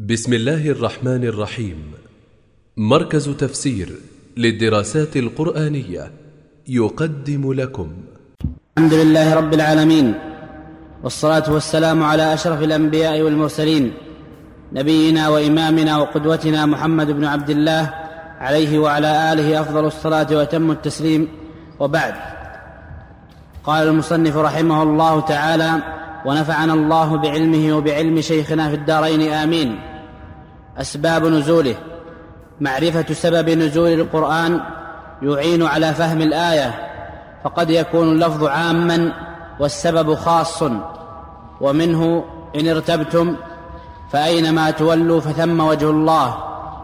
بسم الله الرحمن الرحيم. مركز تفسير للدراسات القرآنية يقدم لكم. الحمد لله رب العالمين، والصلاة والسلام على أشرف الأنبياء والمرسلين، نبينا وإمامنا وقدوتنا محمد بن عبد الله عليه وعلى آله أفضل الصلاة وأتم التسليم، وبعد. قال المصنف رحمه الله تعالى: ونفعنا الله بعلمه وبعلم شيخنا في الدارين آمين. أسباب نزوله: معرفة سبب نزول القرآن يعين على فهم الآية، فقد يكون اللفظ عاما والسبب خاص، ومنه إن ارتبتم فأينما تولوا فثم وجه الله.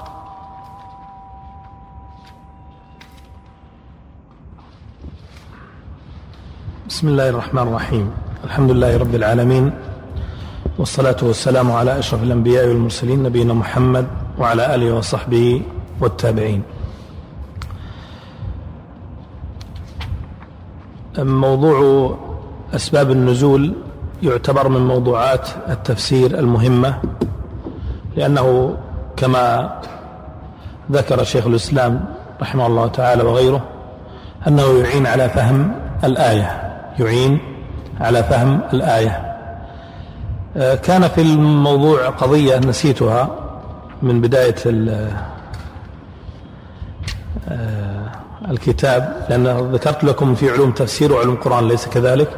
بسم الله الرحمن الرحيم. الحمد لله رب العالمين، والصلاة والسلام على أشرف الأنبياء والمرسلين، نبينا محمد وعلى آله وصحبه والتابعين. موضوع أسباب النزول يعتبر من موضوعات التفسير المهمة، لأنه كما ذكر شيخ الإسلام رحمه الله تعالى وغيره أنه يعين على فهم الآية، يعين على فهم الآية. كان في الموضوع قضية نسيتها من بداية الكتاب، لأن ذكرت لكم في علوم تفسير وعلوم قرآن، ليس كذلك؟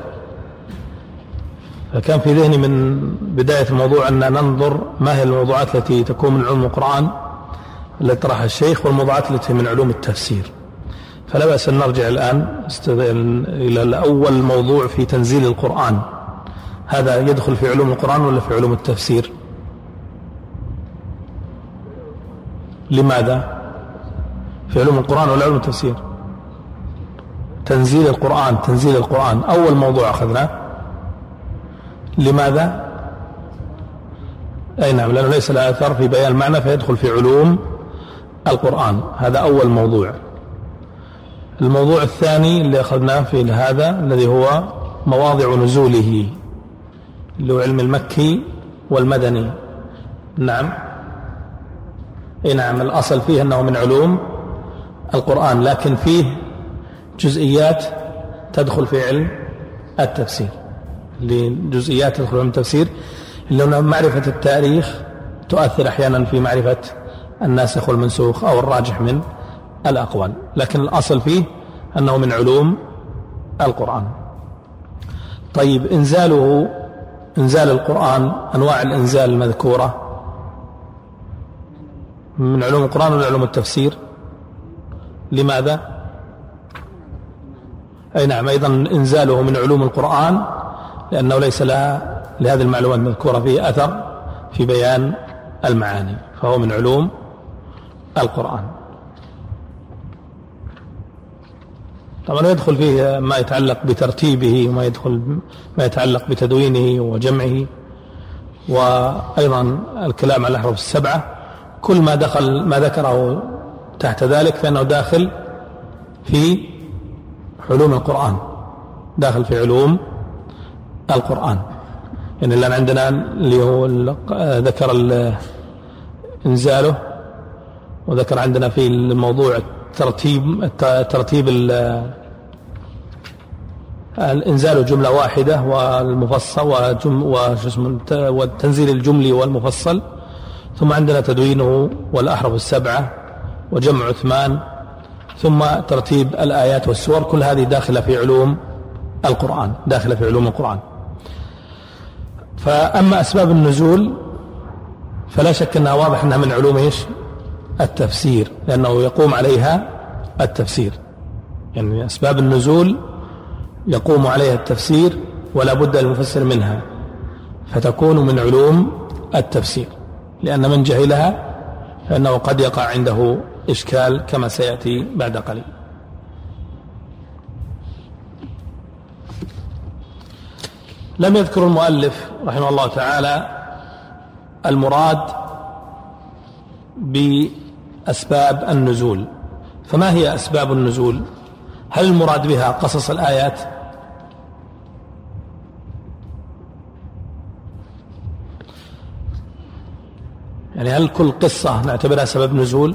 فكان في ذهني من بداية الموضوع أن ننظر ما هي الموضوعات التي تكون من علوم القرآن التي طرحها الشيخ، والموضوعات التي من علوم التفسير. فلا بأس أن نرجع الآن إلى أول موضوع في تنزيل القرآن. هذا يدخل في علوم القرآن ولا في علوم التفسير؟ لماذا؟ في علوم القرآن ولا علوم التفسير؟ تنزيل القرآن، تنزيل القرآن أول موضوع أخذناه. لماذا؟ أي نعم، لأنه ليس له أثر في بيان المعنى فيدخل في علوم القرآن. هذا أول موضوع. الموضوع الثاني اللي أخذناه في هذا الذي هو مواضع نزوله، اللي هو علم المكي والمدني. نعم، أي نعم، الأصل فيه أنه من علوم القرآن، لكن فيه جزئيات تدخل في علم التفسير، جزئيات تدخل في علم التفسير، اللي هو معرفة التاريخ تؤثر أحيانا في معرفة الناسخ والمنسوخ أو الراجح من الأقوال، لكن الأصل فيه أنه من علوم القرآن. طيب، إنزال القرآن، أنواع الإنزال المذكورة من علوم القرآن ولا علوم التفسير؟ لماذا؟ أي نعم، أيضا إنزاله من علوم القرآن، لأنه ليس لها لهذه المعلومات المذكورة فيه أثر في بيان المعاني، فهو من علوم القرآن. طبعا يدخل فيه ما يتعلق بترتيبه، وما ما يتعلق بتدوينه وجمعه، وأيضا الكلام على الأحرف السبعة. كل ما ذكره تحت ذلك فإنه داخل في علوم القرآن، داخل في علوم القرآن. يعني الآن عندنا اللي هو ذكر إنزاله، وذكر عندنا في الموضوع ترتيب الإنزال جملة واحدة والمفصل والتنزيل الجملي والمفصل، ثم عندنا تدوينه والأحرف السبعة وجمع عثمان، ثم ترتيب الآيات والسور. كل هذه داخلة في علوم القرآن، داخلة في علوم القرآن. فأما أسباب النزول فلا شك أنها واضح أنها من علوم التفسير، لأنه يقوم عليها التفسير. يعني أسباب النزول يقوم عليها التفسير، ولا بد للمفسر منها، فتكون من علوم التفسير، لأن من جهلها فإنه قد يقع عنده إشكال كما سيأتي بعد قليل. لم يذكر المؤلف رحمه الله تعالى المراد بأسباب النزول. فما هي أسباب النزول؟ هل المراد بها قصص الآيات؟ يعني هل كل قصة نعتبرها سبب نزول؟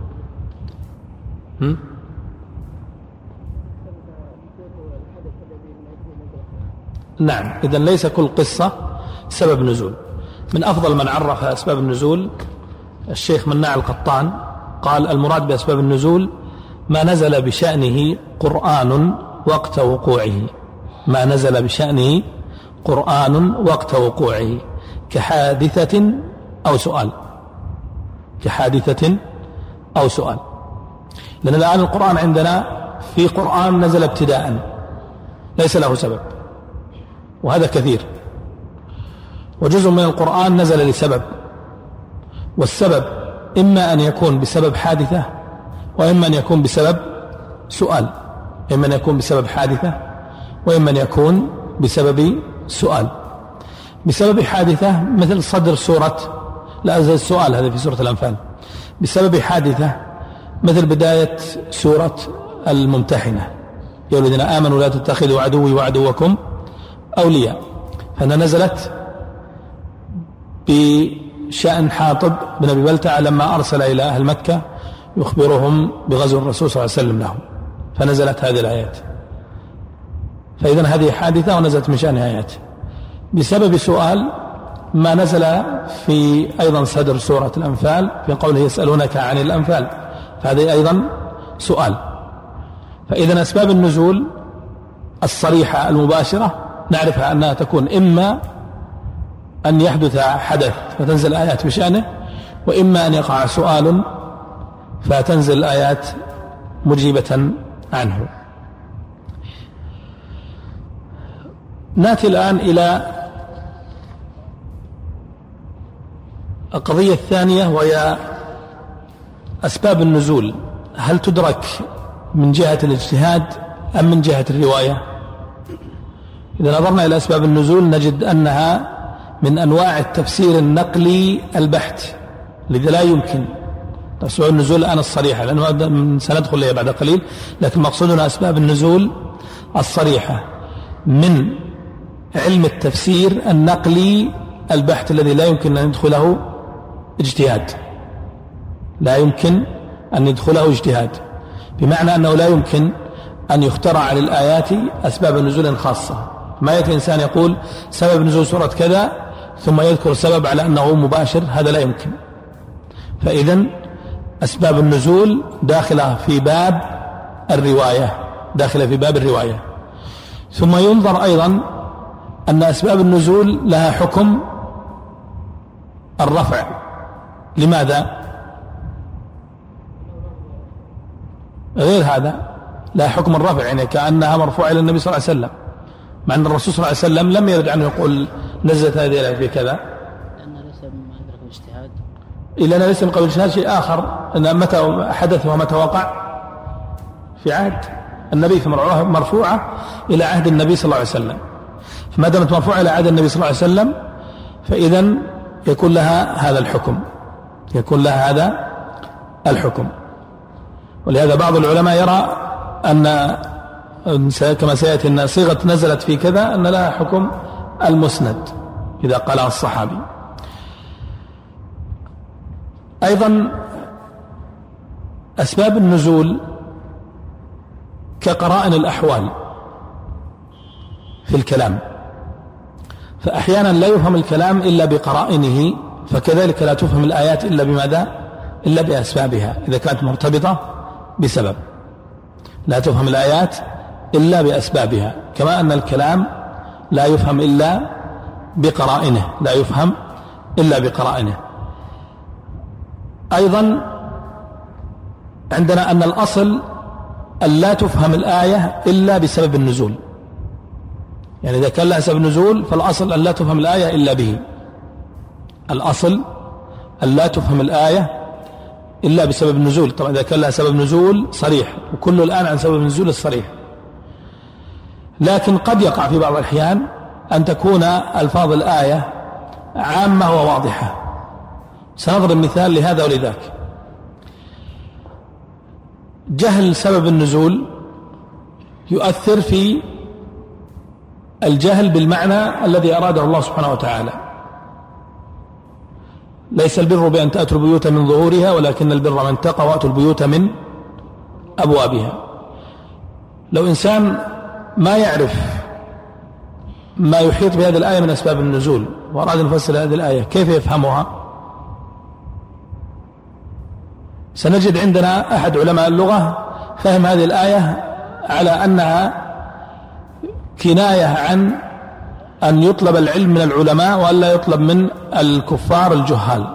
نعم، إذن ليس كل قصة سبب نزول. من أفضل من عرف أسباب النزول الشيخ مناع القطان، قال المراد بأسباب النزول ما نزل بشأنه قرآن وقت وقوعه، ما نزل بشأنه قرآن وقت وقوعه كحادثة أو سؤال، كحادثة أو سؤال. لأن الآن القرآن عندنا في قرآن نزل ابتداء ليس له سبب، وهذا كثير، وجزء من القرآن نزل لسبب، والسبب إما أن يكون بسبب حادثة وإما أن يكون بسبب سؤال، إما أن يكون بسبب حادثة وإما أن يكون بسبب سؤال. بسبب حادثة مثل صدر سورة، لا زي السؤال هذا في سورة الأنفال. بسبب حادثة مثل بداية سورة الممتحنة، يا الذين آمنوا لا تتخذوا عدوي وعدوكم أولياء، فأنها نزلت بشأن حاطب بن أبي بلتع لما أرسل إلى أهل مكة يخبرهم بغزو الرسول صلى الله عليه وسلم لهم، فنزلت هذه الآيات. فإذن هذه حادثة ونزلت من شأن آيات. بسبب سؤال ما نزل في أيضا صدر سورة الأنفال في قوله يسألونك عن الأنفال، فهذه أيضا سؤال. فإذن أسباب النزول الصريحة المباشرة نعرفها أنها تكون إما أن يحدث حدث فتنزل آيات بشأنه، وإما أن يقع سؤال فتنزل آيات مجيبة عنه. نأتي الآن إلى القضية الثانية، وهي أسباب النزول، هل تدرك من جهة الاجتهاد أم من جهة الرواية؟ إذا نظرنا إلى أسباب النزول نجد أنها من أنواع التفسير النقلي البحت، لذا لا يمكن تفسير النزول الآن الصريحة، لأنه سندخل إليها بعد قليل، لكن مقصودنا أسباب النزول الصريحة من علم التفسير النقلي البحت الذي لا يمكن أن يدخله اجتهاد، لا يمكن أن يدخله اجتهاد، بمعنى أنه لا يمكن أن يخترع للآيات أسباب نزول خاصة. ما يأتي إنسان يقول سبب نزول سورة كذا ثم يذكر السبب على أنه مباشر، هذا لا يمكن. فإذن أسباب النزول داخلة في باب الرواية، داخلة في باب الرواية. ثم ينظر أيضا أن أسباب النزول لها حكم الرفع. لماذا؟ غير هذا لا حكم الرفع، يعني كأنها مرفوعة إلى النبي صلى الله عليه وسلم، مع أن الرسول صلى الله عليه وسلم لم يرد عنه يقول نزلت هذه الآية في كذا، لأنه ليس من أدرك الاجتهاد، إلا أنه ليس من قبل الاجتهاد. شيء آخر أن متى حدث ومتى وقع في عهد النبي، مرفوعة إلى عهد النبي صلى الله عليه وسلم، فما دامت مرفوعة إلى عهد النبي صلى الله عليه وسلم فإذن يكون لها هذا الحكم، يكون لها هذا الحكم. ولهذا بعض العلماء يرى أن كما سيأتي أن صيغة نزلت في كذا أن لها حكم المسند إذا قالها الصحابي. أيضا أسباب النزول كقرائن الأحوال في الكلام، فأحيانا لا يفهم الكلام إلا بقرائنه، فكذلك لا تفهم الآيات إلا بماذا؟ إلا بأسبابها، إذا كانت مرتبطة بسبب لا تفهم الآيات إلا بأسبابها، كما أن الكلام لا يفهم إلا بقرائنه، لا يفهم إلا بقرائنه. أيضا عندنا أن الأصل أن لا تفهم الآية إلا بسبب النزول، يعني إذا كان لها سبب نزول فالأصل أن لا تفهم الآية إلا به، الأصل أن لا تفهم الآية إلا بسبب النزول. طبعا إذا كان لها سبب نزول صريح، وكل الآن عن سبب النزول الصريح، لكن قد يقع في بعض الأحيان أن تكون ألفاظ الآية عامة وواضحة. سنضرب مثال لهذا ولذاك. جهل سبب النزول يؤثر في الجهل بالمعنى الذي أراده الله سبحانه وتعالى، ليس البر بأن تأتوا البيوت من ظهورها ولكن البر من اتقى وأتوا البيوت من أبوابها. لو إنسان ما يعرف ما يحيط بهذه الآية من أسباب النزول وأراد أن يفسر هذه الآية كيف يفهمها؟ سنجد عندنا أحد علماء اللغة فهم هذه الآية على أنها كناية عن أن يطلب العلم من العلماء وأن لا يطلب من الكفار الجهال.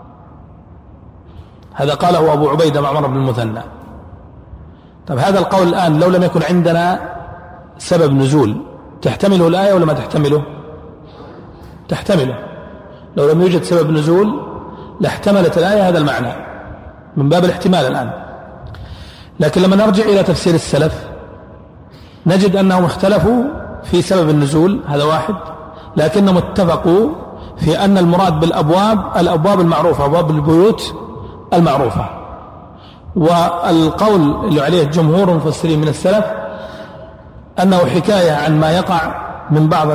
هذا قاله أبو عبيدة مع عمر بن المثنى. طب هذا القول الآن لو لم يكن عندنا سبب نزول تحتمله الآية ولا ما تحتمله؟ تحتمله. لو لم يوجد سبب نزول لاحتملت الآية هذا المعنى من باب الاحتمال الآن. لكن لما نرجع إلى تفسير السلف نجد أنهم اختلفوا في سبب النزول، هذا واحد، لكنهم اتفقوا في أن المراد بالأبواب الأبواب المعروفة، أبواب البيوت المعروفة. والقول اللي عليه جمهور المفسرين من السلف أنه حكاية عن ما يقع من بعض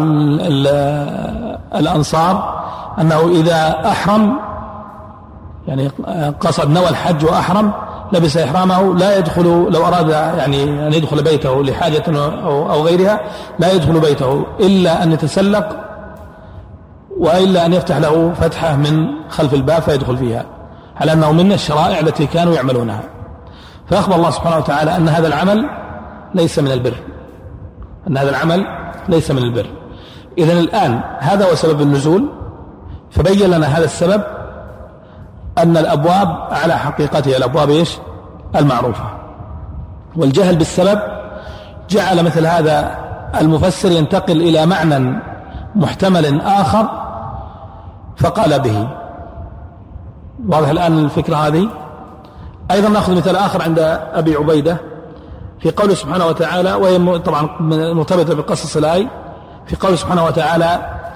الأنصار أنه إذا أحرم يعني قصد نوى الحج وأحرم لبس إحرامه لا يدخل، لو أراد يعني أن يدخل بيته لحاجة أو غيرها لا يدخل بيته إلا أن يتسلق وإلا أن يفتح له فتحة من خلف الباب فيدخل فيها، على أنه من الشرائع التي كانوا يعملونها. فأخبر الله سبحانه وتعالى أن هذا العمل ليس من البر، أن هذا العمل ليس من البر. إذن الآن هذا هو سبب النزول، فبين لنا هذا السبب أن الأبواب على حقيقتها الأبواب إيش؟ المعروفة. والجهل بالسبب جعل مثل هذا المفسر ينتقل إلى معنى محتمل آخر فقال به. واضح الآن الفكرة هذه؟ أيضا نأخذ مثال آخر عند أبي عبيدة في قوله سبحانه وتعالى، وهي طبعا مرتبطة بقصص الآية، في قوله سبحانه وتعالى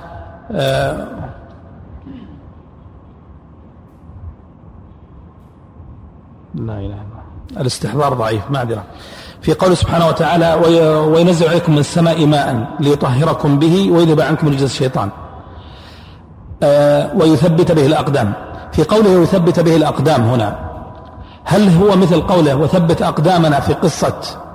لا إله إلا الله، الاستحضار ضعيف معذرة. في قوله سبحانه وتعالى وينزل عليكم من السماء ماء ليطهركم به ويذهب عنكم رجس الشيطان ويثبت به الأقدام. في قوله ويثبت به الأقدام هنا هل هو مثل قوله وثبت أقدامنا في قصة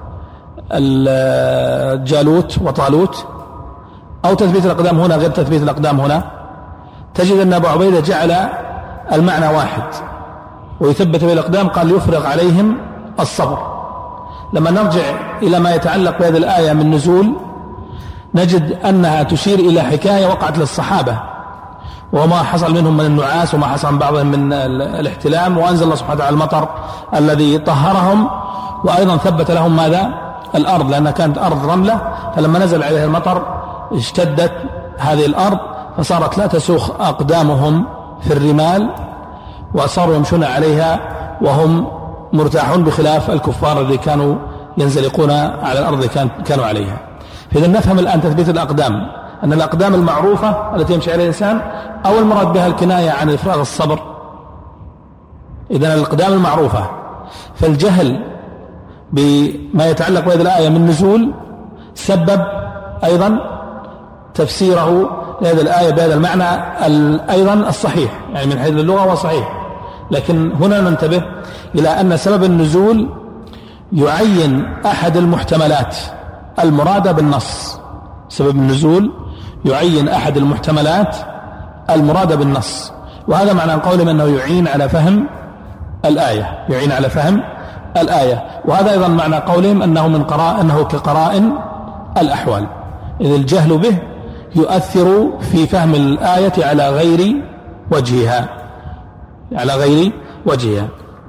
جالوت وطالوت، أو تثبيت الأقدام هنا غير تثبيت الأقدام هنا؟ تجد أن أبو عبيدة جعل المعنى واحد، ويثبت به الأقدام قال يفرغ عليهم الصبر. لما نرجع إلى ما يتعلق بهذه الآية من نزول نجد أنها تشير إلى حكاية وقعت للصحابة وما حصل منهم من النعاس وما حصل من بعضهم من الاحتلام، وأنزل الله سبحانه وتعالى المطر الذي طهرهم، وأيضا ثبت لهم ماذا؟ الأرض، لأنها كانت أرض رملة، فلما نزل عليها المطر اشتدت هذه الأرض فصارت لا تسوخ أقدامهم في الرمال وصاروا يمشون عليها وهم مرتاحون، بخلاف الكفار الذي كانوا ينزلقون على الأرض كانوا عليها. فإذا نفهم الآن تثبيت الأقدام أن الأقدام المعروفة التي يمشي عليها الإنسان أو المراد بها الكناية عن إفراغ الصبر. إذن الأقدام المعروفة، فالجهل بما يتعلق بهذه الآية من نزول سبب أيضا تفسيره لهذه الآية بهذا المعنى أيضا الصحيح، يعني من حيث اللغة هو صحيح. لكن هنا ننتبه إلى أن سبب النزول يعين أحد المحتملات المرادة بالنص. سبب النزول يعين أحد المحتملات المرادة بالنص، وهذا معنى قولهم أنه يعين على فهم الآية، يعين على فهم الآية. وهذا أيضا معنى قولهم أنه كقرائن الأحوال، إذ الجهل به يؤثر في فهم الآية على غير وجهها، على غير وجهها.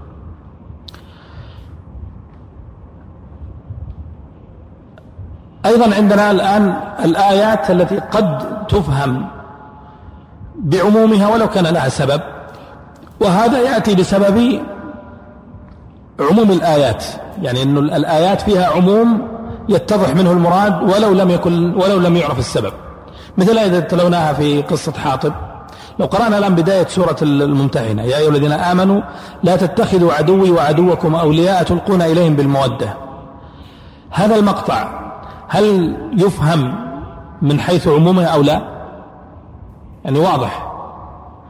أيضا عندنا الآن الآيات التي قد تفهم بعمومها ولو كان لها سبب، وهذا يأتي بسبب عموم الآيات، يعني أن الآيات فيها عموم يتضح منه المراد ولو لم يعرف السبب. مثل آية تلوناها في قصة حاطب. لو قرأنا الآن بداية سورة الممتحنة يا أيها الذين آمنوا لا تتخذوا عدوي وعدوكم أولياء تلقون إليهم بالمودة، هذا المقطع هل يفهم من حيث عمومه أو لا؟ يعني واضح.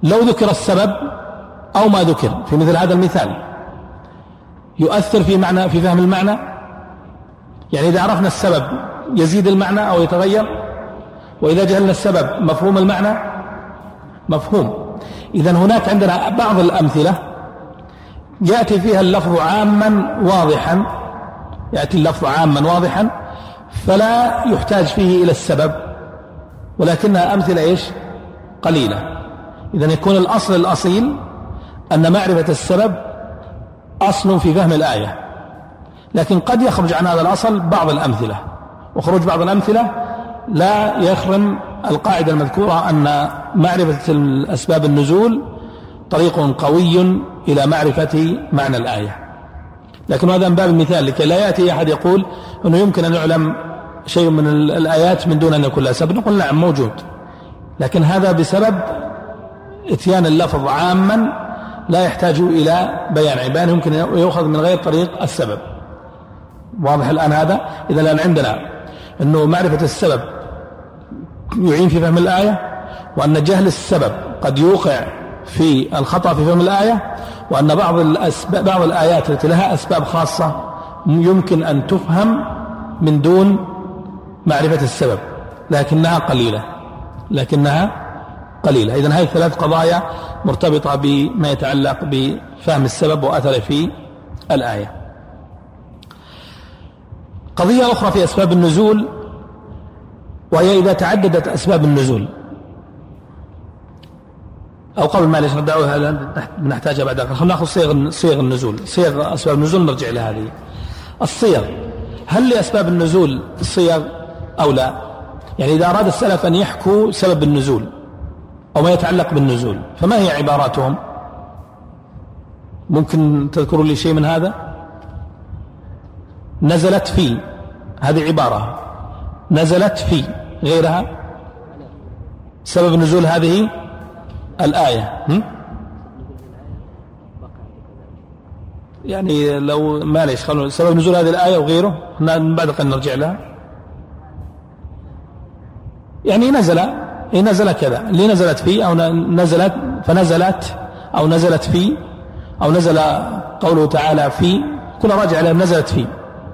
لو ذكر السبب أو ما ذكر في مثل هذا المثال يؤثر في فهم المعنى. يعني إذا عرفنا السبب يزيد المعنى أو يتغير، وإذا جهلنا السبب مفهوم المعنى مفهوم. إذن هناك عندنا بعض الأمثلة يأتي فيها اللفظ عاما واضحا، يأتي اللفظ عاما واضحا فلا يحتاج فيه إلى السبب، ولكنها أمثلة قليلة. إذن يكون الأصيل أن معرفة السبب أصل في فهم الآية، لكن قد يخرج عن هذا الأصل بعض الأمثلة، وخروج بعض الأمثلة لا يخرم القاعدة المذكورة أن معرفة أسباب النزول طريق قوي إلى معرفة معنى الآية. لكن هذا من باب المثال لكي لا يأتي أحد يقول أنه يمكن أن يعلم شيء من الآيات من دون أن يكون لها سبب. نقول نعم موجود، لكن هذا بسبب اتيان اللفظ عاما لا يحتاج إلى بيان عبان، يمكن يؤخذ من غير طريق السبب. واضح الآن هذا؟ إذا الآن عندنا أنه معرفة السبب يعين في فهم الآية، وأن جهل السبب قد يوقع في الخطأ في فهم الآية، وأن بعض الآيات التي لها أسباب خاصة يمكن أن تفهم من دون معرفة السبب، لكنها قليلة. إذن هذه ثلاث قضايا مرتبطة بما يتعلق بفهم السبب وأثره في الآية. قضية أخرى في أسباب النزول، وهي إذا تعددت أسباب النزول، أو قبل ما ليش ندعوها نحتاجها بعد ذلك. خلينا نأخذ صيغ النزول، صيغ أسباب النزول نرجع لهذه الصيغ. هل لأسباب النزول صيغ أو لا؟ يعني إذا أراد السلف أن يحكوا سبب النزول أو ما يتعلق بالنزول فما هي عباراتهم؟ ممكن تذكروا لي شيء من هذا؟ نزلت في، هذه عبارة. نزلت في، غيرها سبب نزول هذه الآية. يعني لو معليش خلونا سبب نزول هذه الآية وغيره بعد قليل نرجع لها. يعني نزل كذا، اللي نزلت فيه أو نزلت فنزلت أو نزلت فيه أو نزل قوله تعالى في، كل راجع عليه نزلت فيه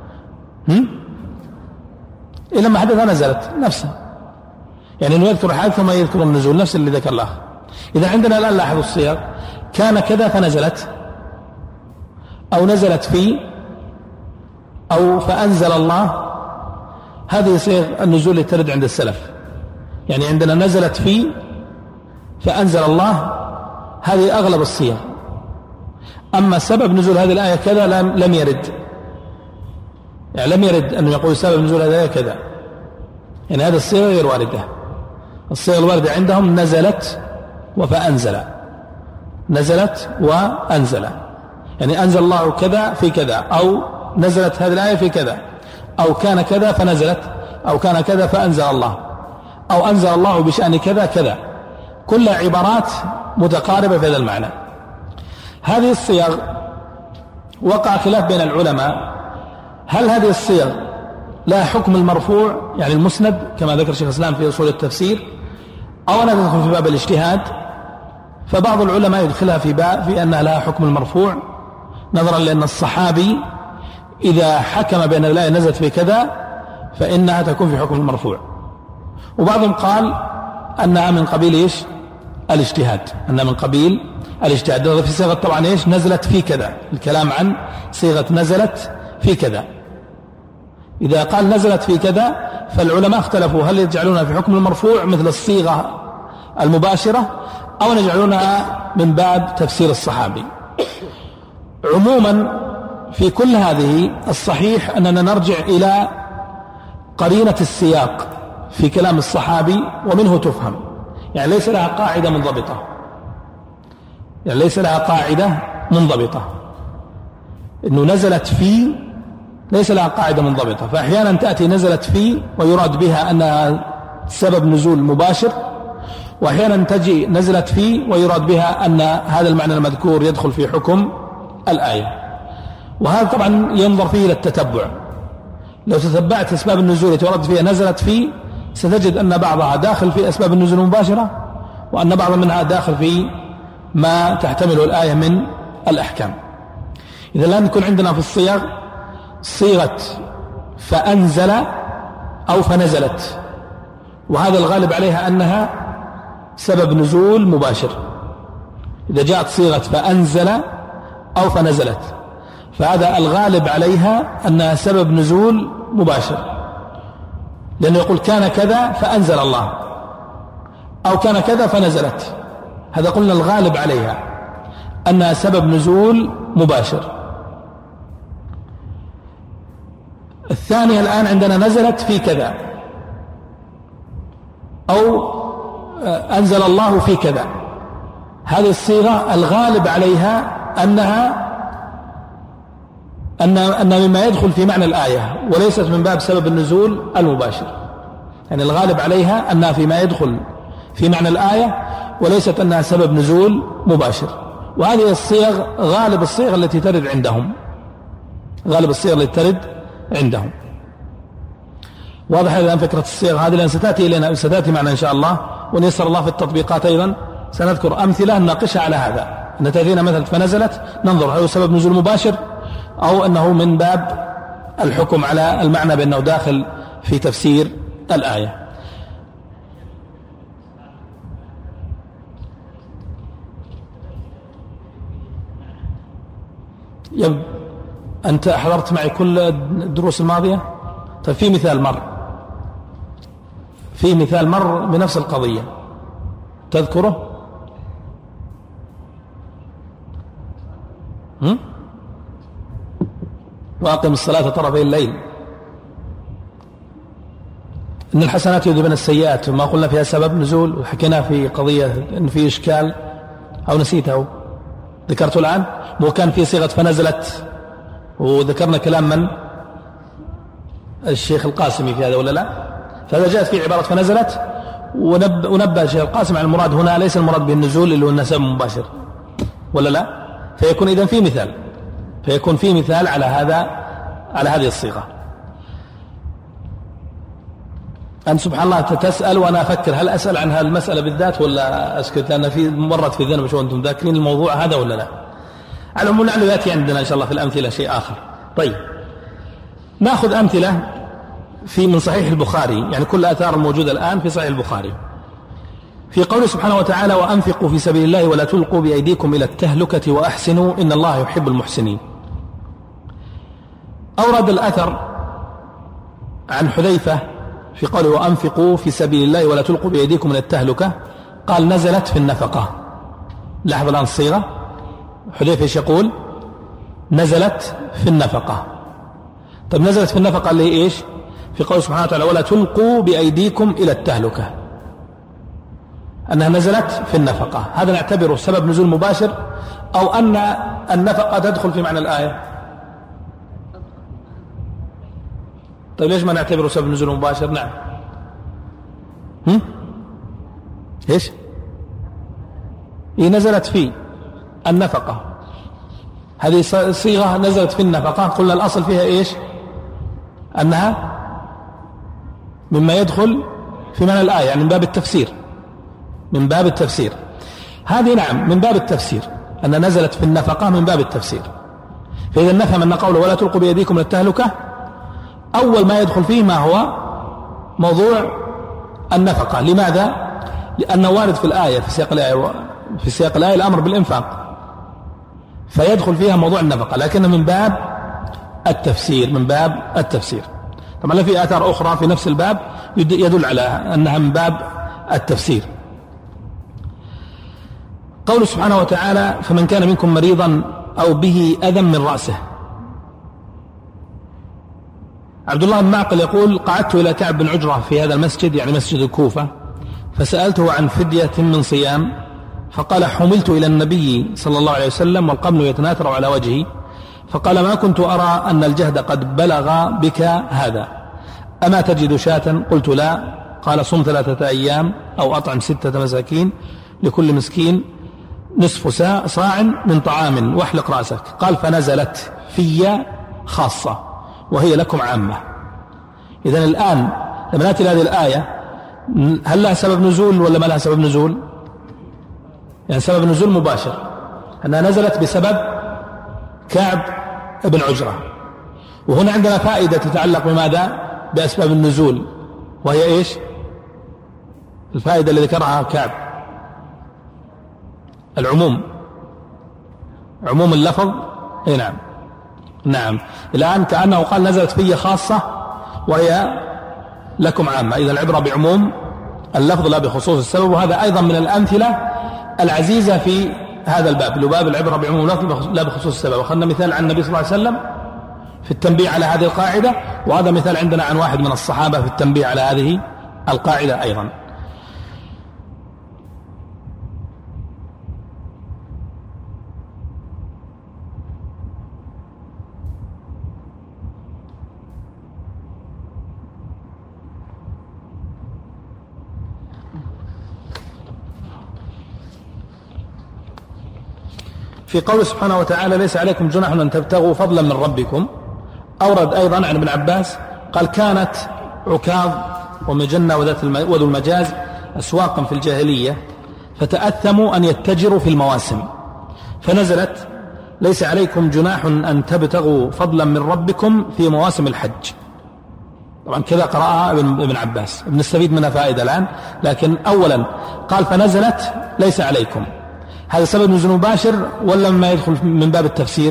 إلا ما حدث نزلت نفسها، يعني أنه يذكر الحادث ثم يذكر النزول نفس اللي ذكر له. إذا عندنا الآن لاحظوا الصيغ، كان كذا فنزلت، أو نزلت في، أو فأنزل الله. هذه صيغ النزول التي ترد عند السلف. يعني عندنا نزلت في، فأنزل الله، هذه أغلب الصيغ. أما سبب نزول هذه الآية كذا لم يرد، يعني لم يرد أنه يقول سبب نزول هذه الآية كذا، يعني هذه الصيغة غير واردة. الصيغ الواردة عندهم نزلت وفأنزل، نزلت وأنزل، يعني أنزل الله كذا في كذا، أو نزلت هذه الآية في كذا، أو كان كذا فنزلت، أو كان كذا فأنزل الله، أو أنزل الله بشأن كذا كذا، كلها عبارات متقاربة في هذا المعنى. هذه الصيغ وقع خلاف بين العلماء، هل هذه الصيغ لها حكم المرفوع يعني المسند كما ذكر شيخ الإسلام في أصول التفسير، أو أنها تدخل في باب الاجتهاد؟ فبعض العلماء يدخلها في أنها لها حكم المرفوع، نظرا لأن الصحابي إذا حكم بأن الآية نزلت في كذا فإنها تكون في حكم المرفوع. وبعضهم قال أنها من قبيل الاجتهاد، أنها من قبيل الاجتهاد. هذا في صيغة طبعا نزلت في كذا، الكلام عن صيغة نزلت في كذا. إذا قال نزلت في كذا فالعلماء اختلفوا هل يجعلونها في حكم المرفوع مثل الصيغة المباشرة، أو يجعلونها من باب تفسير الصحابي. عموما في كل هذه الصحيح أننا نرجع إلى قرينة السياق في كلام الصحابي ومنه تفهم، يعني ليس لها قاعدة منضبطة، يعني ليس لها قاعدة منضبطة. إنه نزلت في ليس لها قاعدة منضبطة، فأحيانا تأتي نزلت في ويراد بها أنها سبب نزول مباشر، وأحيانا تجي نزلت في ويراد بها أن هذا المعنى المذكور يدخل في حكم الآية. وهذا طبعا ينظر فيه إلى التتبع. لو تتبعت أسباب النزول التي ورد فيها نزلت في ستجد أن بعضها داخل في أسباب النزول المباشرة، وأن بعض منها داخل في ما تحتمله الآية من الأحكام. إذا الآن يكون عندنا في الصيغ صيغة فأنزل أو فنزلت، وهذا الغالب عليها أنها سبب نزول مباشر. إذا جاءت صيغة فأنزل أو فنزلت فهذا الغالب عليها أنها سبب نزول مباشر، لأنه يقول كان كذا فأنزل الله، أو كان كذا فنزلت. هذا قلنا الغالب عليها أنها سبب نزول مباشر. الثانية الآن عندنا نزلت في كذا، أو أنزل الله في كذا. هذه الصيغة الغالب عليها أن مما يدخل في معنى الآية وليست من باب سبب النزول المباشر. يعني الغالب عليها أنها فيما يدخل في معنى الآية وليست أنها سبب نزول مباشر. وهذه الصيغ غالب الصيغ التي ترد عندهم، غالب الصيغ التي ترد عندهم. واضح الآن فكرة الصيغ هذه، لأن ستأتي معنا إن شاء الله، ونيسر الله في التطبيقات أيضا سنذكر أمثلة نناقشها على هذا. أن تأتينا مثلا فنزلت ننظر هل هو سبب نزول مباشر أو أنه من باب الحكم على المعنى بأنه داخل في تفسير الآية. أنت حضرت معي كل الدروس الماضية؟ طيب في مثال مر بنفس القضية تذكره؟ وأقم الصلاة طرفي الليل، إن الحسنات يذهبن السيئات، وما قلنا فيها سبب نزول، وحكينا في قضية إن في إشكال أو نسيته، ذكرته الآن. وكان في صيغة فنزلت، وذكرنا كلام من الشيخ القاسمي في هذا ولا لا؟ فهذا جاءت في عبارة فنزلت، ونبه الشيخ القاسم على المراد هنا ليس المراد بالنزول اللي هو النسب مباشر ولا لا؟ فيكون إذن في مثال على هذه الصيغة. أن سبحان الله تسأل وأنا أفكر هل أسأل عن هذه المسألة بالذات ولا أسكت، لأن في مرت في ذهني شو أنتم ذاكرين الموضوع هذا ولا لا؟ على العموم لعله يأتي عندنا إن شاء الله في الأمثلة شيء آخر. طيب نأخذ أمثلة من صحيح البخاري، يعني كل آثار الموجودة الآن في صحيح البخاري. في قوله سبحانه وتعالى وأنفقوا في سبيل الله ولا تلقوا بأيديكم إلى التهلكة وأحسنوا إن الله يحب المحسنين. أورد الأثر عن حذيفة في قوله وأنفقوا في سبيل الله ولا تلقوا بأيديكم إلى التهلكة، قال نزلت في النفقة. لاحظ الآن الصيغة، حذيفة ايش يقول؟ نزلت في النفقة. طيب نزلت في النفقة اللي هي ايش؟ في قوله سبحانه وتعالى ولا تلقوا بأيديكم إلى التهلكة، أنها نزلت في النفقة. هذا نعتبره سبب نزول مباشر أو أن النفقة تدخل في معنى الآية؟ طيب ليش ما نعتبره سبب نزول مباشر؟ نعم ايش؟ هي نزلت في النفقة، هذه صيغة نزلت في النفقة. قلنا الأصل فيها ايش؟ أنها مما يدخل في معنى الآية، يعني من باب التفسير. هذه نعم من باب التفسير، أن نزلت في النفقة من باب التفسير. فإذا نفهم أن قوله ولا تلقوا بأيديكم إلى التهلكة أول ما يدخل فيه ما هو موضوع النفقة. لماذا؟ لأنه وارد في الآية في سياق الآية الأمر بالإنفاق، فيدخل فيها موضوع النفقة، لكنه من باب التفسير. طبعا في آثار أخرى في نفس الباب يدل على أنها من باب التفسير. قوله سبحانه وتعالى فمن كان منكم مريضا أو به أذى من رأسه. عبد الله بن معقل يقول قعدت إلى كعب بن عجرة في هذا المسجد، يعني مسجد الكوفة، فسألته عن فدية من صيام، فقال حملت إلى النبي صلى الله عليه وسلم والقمل يتناثر على وجهي، فقال ما كنت أرى أن الجهد قد بلغ بك هذا، أما تجد شاة؟ قلت لا. قال صم 3 أيام أو أطعم 6 مساكين لكل مسكين نصف صاع من طعام واحلق رأسك. قال فنزلت في خاصة وهي لكم عامة. إذن الآن لما نأتي لهذه الآية هل لها سبب نزول ولا ما لها سبب نزول؟ يعني سبب نزول مباشر، أنها نزلت بسبب كعب بن عجرة. وهنا عندنا فائدة تتعلق بماذا؟ بأسباب النزول، وهي إيش؟ الفائدة اللي ذكرها كعب، العموم، عموم اللفظ. اي نعم، نعم. الآن كأنه قال نزلت في خاصة وهي لكم عامة، إذا العبرة بعموم اللفظ لا بخصوص السبب. وهذا أيضا من الأمثلة العزيزة في هذا الباب، لباب العبرة بعموم اللفظ لا بخصوص السبب. وأخذنا مثال عن النبي صلى الله عليه وسلم في التنبيه على هذه القاعدة، وهذا مثال عندنا عن واحد من الصحابة في التنبيه على هذه القاعدة أيضا. في قول سبحانه وتعالى ليس عليكم جناح أن تبتغوا فضلا من ربكم، أورد أيضا عن ابن عباس قال كانت عكاظ ومجنة وذو المجاز أسواقا في الجاهلية، فتأثموا أن يتجروا في المواسم، فنزلت ليس عليكم جناح أن تبتغوا فضلا من ربكم في مواسم الحج. طبعا كذا قرأها ابن عباس، بنستفيد منها فائدة الآن. لكن أولا قال فنزلت ليس عليكم، هذا سبب نزول مباشر ولا ما يدخل من باب التفسير؟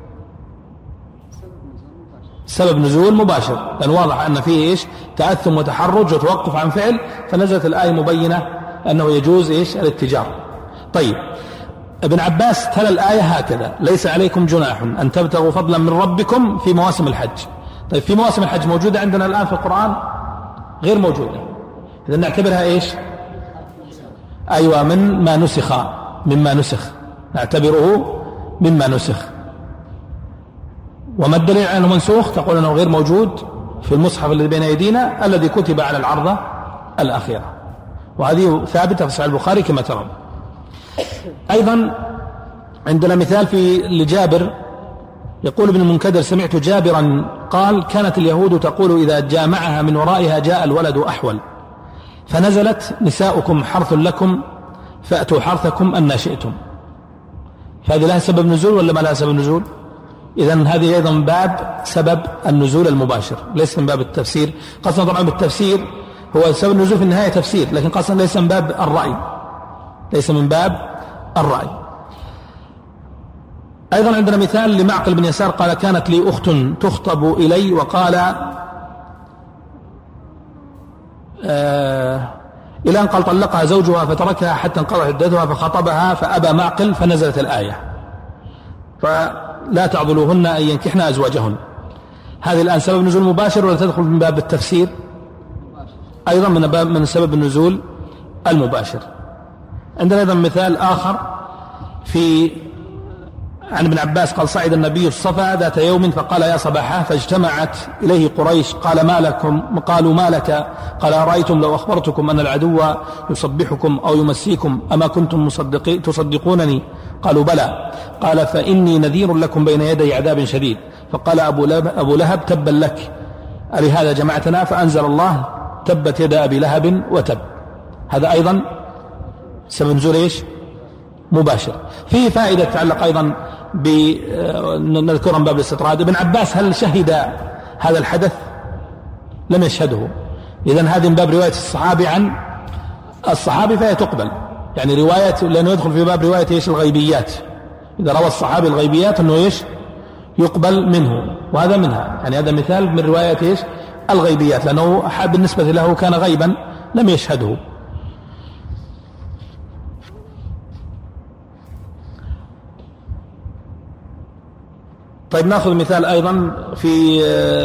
سبب نزول مباشر، لأن واضح أن فيه إيش؟ تأثم وتحرج وتوقف عن فعل، فنزلت الآية مبينة أنه يجوز إيش؟ الاتجار. طيب ابن عباس تلا الآية هكذا ليس عليكم جناح أن تبتغوا فضلا من ربكم في مواسم الحج. طيب في مواسم الحج موجودة عندنا الآن في القرآن؟ غير موجودة، إذا نعتبرها إيش؟ أيوة، مما نسخ، مما نسخ، نعتبره مما نسخ. وما الدليل على أنه منسوخ؟ تقول أنه غير موجود في المصحف الذي بين أيدينا الذي كتب على العرضة الأخيرة، وهذه ثابتة في صحيح البخاري كما ترون. أيضا عندنا مثال في لجابر، يقول ابن المنكدر سمعت جابرا قال كانت اليهود تقول إذا جامعها من ورائها جاء الولد أحول، فنزلت نساؤكم حرث لكم فأتوا حرثكم أن شئتم. فهذه لها سبب نزول ولا ما لها سبب نزول؟ إذن هذه أيضا باب سبب النزول المباشر، ليس من باب التفسير. قصدا طبعا بالتفسير هو سبب النزول في النهاية تفسير، لكن قصدا ليس من باب الرأي، ليس من باب الرأي. أيضا عندنا مثال لمعقل بن يسار قال كانت لي أخت تخطب إلي، وقال إلى أن قال طلقها زوجها فتركها حتى انقضت عدتها فخطبها فأبى معقل، فنزلت الآية فلا تعضلوهن أن ينكحن أزواجهن. هذه الآن سبب نزول مباشر ولا تدخل من باب التفسير؟ أيضا من سبب النزول المباشر. عندنا أيضا مثال آخر في عن ابن عباس قال صعد النبي الصفا ذات يوم فقال يا صباحا، فاجتمعت إليه قريش قال ما لكم؟ قالوا ما لك؟ قال أرأيتم لو أخبرتكم أن العدو يصبحكم أو يمسيكم أما كنتم تصدقونني؟ قالوا بلى. قال فإني نذير لكم بين يدي عذاب شديد. فقال أبو لهب تبا لك ألهذا جمعتنا؟ فأنزل الله تبت يد أبي لهب وتب. هذا أيضا سبب نزول إيش؟ مباشر. فيه فائدة تتعلق أيضا نذكرها من باب الاستطراد. ابن عباس هل شهد هذا الحدث؟ لم يشهده. إذن هذه من باب رواية الصحابي عن الصحابي فهي تقبل، يعني رواية، لأنه يدخل في باب رواية إيش؟ الغيبيات. إذا روى الصحابي الغيبيات أنه إيش؟ يقبل منه، وهذا منها. يعني هذا مثال من رواية إيش؟ الغيبيات، لأنه بالنسبة له كان غيبا لم يشهده. طيب نأخذ مثال أيضا في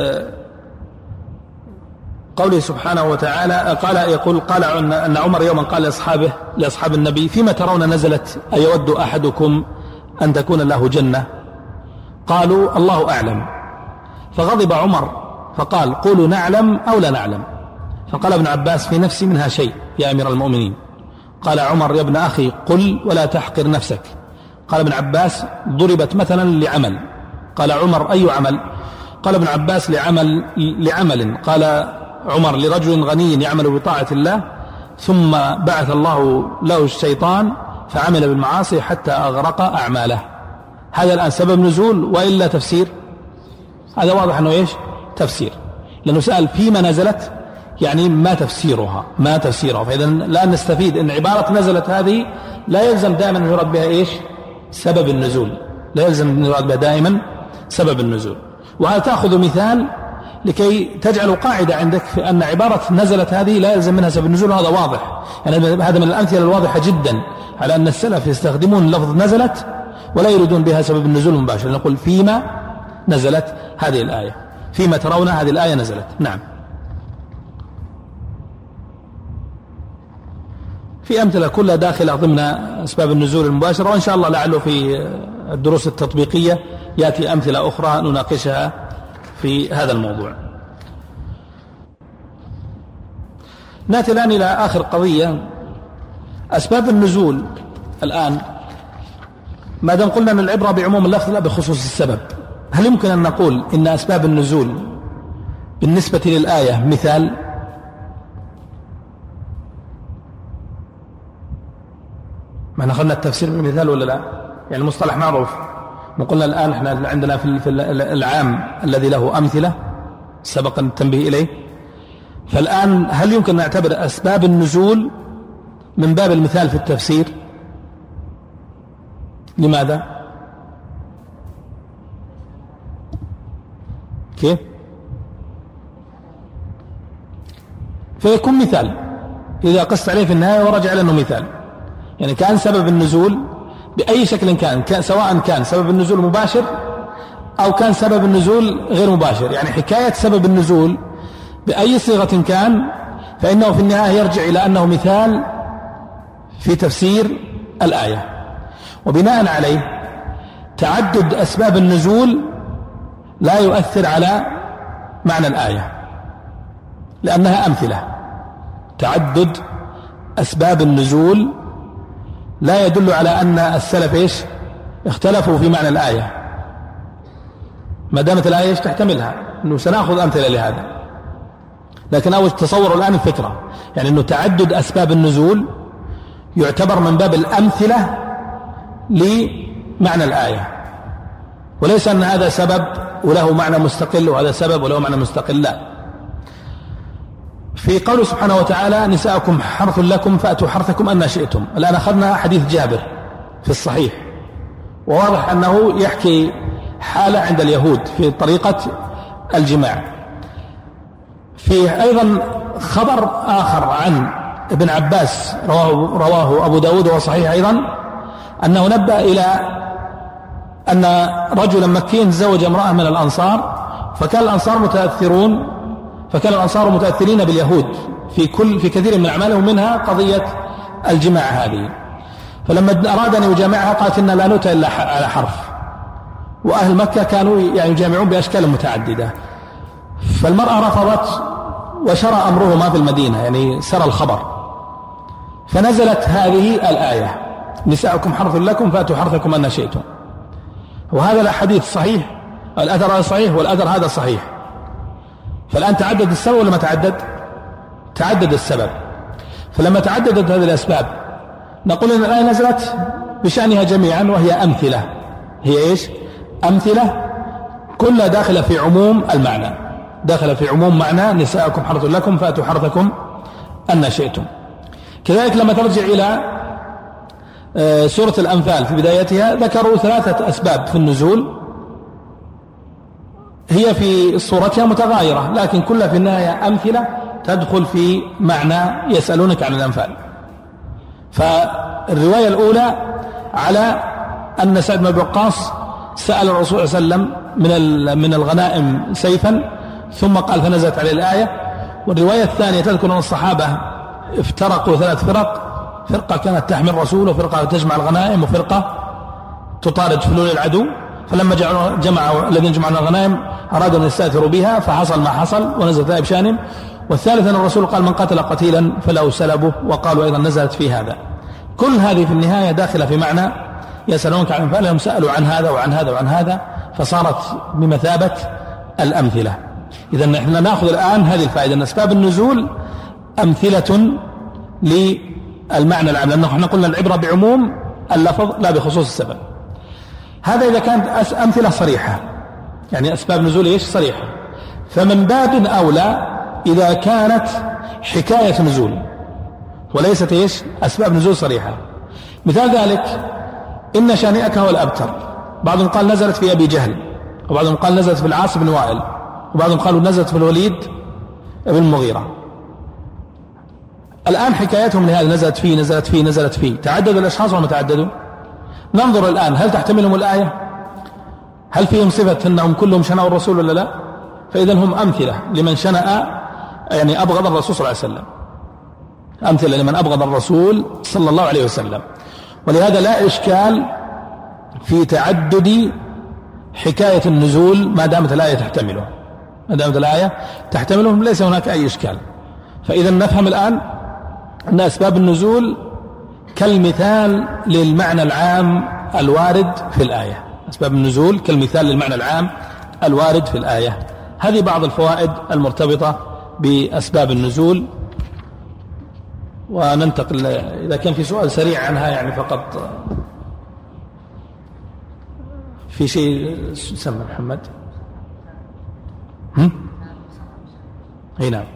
قوله سبحانه وتعالى قال أن عمر يوما قال لأصحاب النبي فيما ترون نزلت أيود أحدكم أن تكون له جنة؟ قالوا الله أعلم. فغضب عمر فقال قولوا نعلم أو لا نعلم. فقال ابن عباس في نفسي منها شيء يا أمير المؤمنين. قال عمر يا ابن أخي قل ولا تحقر نفسك. قال ابن عباس ضربت مثلا لعمل. قال عمر أي عمل؟ قال ابن عباس لعمل. قال عمر لرجل غني يعمل بطاعة الله ثم بعث الله له الشيطان فعمل بالمعاصي حتى أغرق أعماله. هذا الآن سبب نزول وإلا تفسير؟ هذا واضح أنه إيش؟ تفسير، لأنه سأل فيما نزلت، يعني ما تفسيرها، ما تفسيرها. فإذا لا نستفيد أن عبارة نزلت هذه لا يلزم دائما أن يراد بها إيش؟ سبب النزول، لا يلزم أن يراد بها دائما سبب النزول. وهذا تأخذ مثال لكي تجعل قاعدة عندك في أن عبارة نزلت هذه لا يلزم منها سبب النزول، وهذا واضح. يعني هذا من الأمثلة الواضحة جدا على أن السلف يستخدمون لفظ نزلت ولا يريدون بها سبب النزول المباشر. نقول فيما نزلت هذه الآية، فيما ترون هذه الآية نزلت. نعم. في أمثلة كلها داخلة ضمن أسباب النزول المباشرة، وإن شاء الله لعله في الدروس التطبيقية يأتي أمثلة أخرى نناقشها في هذا الموضوع. نأتي الآن إلى آخر قضية، أسباب النزول. الآن ما دام قلنا أن العبرة بعموم اللفظ لا بخصوص السبب، هل يمكن أن نقول إن أسباب النزول بالنسبة للآية مثال؟ ما أخذنا التفسير بالمثال ولا لا؟ يعني المصطلح معروف. نقولنا الآن احنا عندنا في العام الذي له أمثلة سبق التنبيه إليه، فالآن هل يمكن أن نعتبر أسباب النزول من باب المثال في التفسير؟ لماذا؟ كيف؟ فيكون مثال إذا قست عليه في النهاية ورجع لأنه مثال. يعني كان سبب النزول بأي شكل كان سواء كان سبب النزول مباشر أو كان سبب النزول غير مباشر، يعني حكاية سبب النزول بأي صيغة كان فإنه في النهاية يرجع إلى أنه مثال في تفسير الآية. وبناء عليه تعدد أسباب النزول لا يؤثر على معنى الآية لأنها أمثلة. تعدد أسباب النزول لا يدل على أن السلف إيش؟ اختلفوا في معنى الآية، ما دامت الآية إيش تحتملها، أنه سنأخذ أمثلة لهذا. لكن أول تصور الآن الفكرة، يعني أنه تعدد أسباب النزول يعتبر من باب الأمثلة لمعنى الآية، وليس أن هذا سبب وله معنى مستقل وهذا سبب وله معنى مستقل، لا. في قوله سبحانه وتعالى نساءكم حرث لكم فأتوا حرثكم أن شئتم، الآن أخذنا حديث جابر في الصحيح، وواضح أنه يحكي حالة عند اليهود في طريقة الجماع. فيه أيضا خبر آخر عن ابن عباس رواه أبو داود وصحيح أيضا، أنه نبأ إلى أن رجلا مكيا تزوج امرأة من الأنصار، فكان الأنصار متأثرين باليهود في كثير من أعمالهم، منها قضية الجماع هذه. فلما أراد أن يجامعها قالت إن لا نؤتى إلا على حرف، وأهل مكة كانوا يعني يجامعون بأشكال متعددة. فالمرأة رفضت وشرى أمرهما في المدينة، يعني سرى الخبر، فنزلت هذه الآية نساءكم حرث لكم فأتوا حرثكم أن شئتم. وهذا الحديث صحيح، الأثر هذا صحيح والأثر هذا صحيح. فالآن تعدد السبب ولا ما تعدد؟ تعدد السبب. فلما تعددت هذه الأسباب نقول إن الآية نزلت بشأنها جميعا وهي أمثلة. هي إيش؟ أمثلة كلها داخلة في عموم المعنى، داخلة في عموم معنى نساءكم حرث لكم فأتوا حرثكم أن شئتم. كذلك لما ترجع إلى سورة الأنفال في بدايتها ذكروا 3 أسباب في النزول، هي في صورتها متغايرة لكن كلها في النهاية أمثلة تدخل في معنى يسألونك عن الأنفال. فالرواية الأولى على أن سعد بن وقاص سأل الرسول صلى الله عليه وسلم من الغنائم سيفا ثم قال فنزلت عليه الآية. والرواية الثانية تذكر أن الصحابة افترقوا 3 فرق، فرقة كانت تحمي الرسول وفرقة تجمع الغنائم وفرقة تطارد فلول العدو، فلما جمعوا الذين جمعوا الغنائم أرادوا أن يستأثروا بها فحصل ما حصل ونزلت الآية بشأنهم. والثالث أن الرسول قال من قتل قتيلا فله سلبه، وقالوا أيضا نزلت في هذا. كل هذه في النهاية داخلة في معنى يسألونك عن الأنفال، هم سألوا عن هذا وعن هذا وعن هذا، فصارت بمثابة الأمثلة. إذا نحن نأخذ الآن هذه الفائدة أن أسباب النزول أمثلة المعنى العام، لأنه احنا قلنا العبرة بعموم اللفظ لا بخصوص السبب. هذا إذا كانت أمثلة صريحة، يعني أسباب نزول إيش صريحة. فمن باب أولى إذا كانت حكاية نزول وليست إيش أسباب نزول صريحة. مثال ذلك إن شانئك هو الأبتر، بعضهم قال نزلت في أبي جهل، وبعضهم قال نزلت في العاص بن وائل، وبعضهم قالوا نزلت في الوليد بن المغيرة. الآن حكايتهم لهذا نزلت فيه نزلت فيه نزلت فيه، تعددوا الأشخاص ولا تعددوا؟ ننظر الآن هل تحتملهم الآية؟ هل فيهم صفة أنهم كلهم شنأوا الرسول ولا لا؟ فإذا هم أمثلة لمن شنأ، يعني أبغض الرسول صلى الله عليه وسلم، أمثلة لمن أبغض الرسول صلى الله عليه وسلم. ولهذا لا إشكال في تعدد حكاية النزول ما دامت الآية تحتمله، ما دامت الآية تحتمله ليس هناك أي إشكال. فإذا نفهم الآن أن أسباب النزول كالمثال للمعنى العام الوارد في الآية، أسباب النزول كالمثال للمعنى العام الوارد في الآية. هذه بعض الفوائد المرتبطة بأسباب النزول. وننتقل إذا كان في سؤال سريع عنها، يعني فقط في شيء سمى محمد. اي نعم.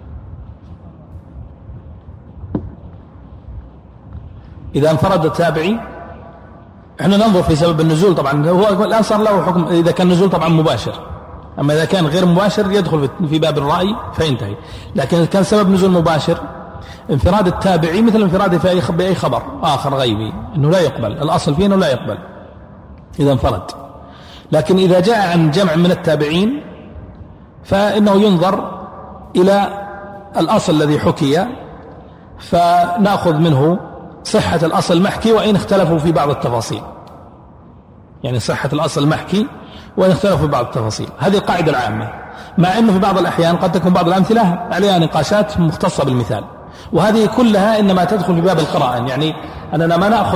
إذا انفرد التابعي احنا ننظر في سبب النزول. طبعا هو الآن صار له حكم إذا كان نزول طبعا مباشر، أما إذا كان غير مباشر يدخل في باب الرأي فينتهي. لكن إذا كان سبب نزول مباشر انفراد التابعي مثل انفراده في أي خبر آخر غيبي أنه لا يقبل، الأصل فيه أنه لا يقبل إذا انفرد. لكن إذا جاء عن جمع من التابعين فإنه ينظر إلى الأصل الذي حكي فنأخذ منه صحة الأصل المحكي وإن اختلفوا في بعض التفاصيل، يعني صحة الأصل المحكي وإن اختلفوا في بعض التفاصيل. هذه القاعدة العامة، مع أنه في بعض الأحيان قد تكون بعض الأمثلة عليها نقاشات مختصة بالمثال، وهذه كلها إنما تدخل في باب القرائن. يعني أننا ما نأخذ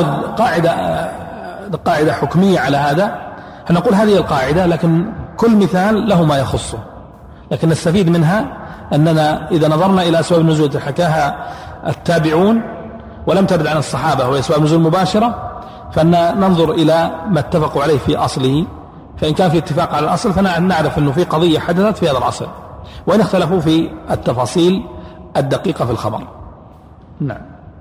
قاعدة حكمية على هذا، نقول هذه القاعدة لكن كل مثال له ما يخصه. لكن نستفيد منها أننا إذا نظرنا إلى أسباب النزول حكاها التابعون ولم ترد عن الصحابة وهي أسباب نزول مباشرة، فأن ننظر إلى ما اتفقوا عليه في أصله، فإن كان في اتفاق على الأصل فنعرف أنه في قضية حدثت في هذا الأصل، وإن اختلفوا في التفاصيل الدقيقة في الخبر. نعم.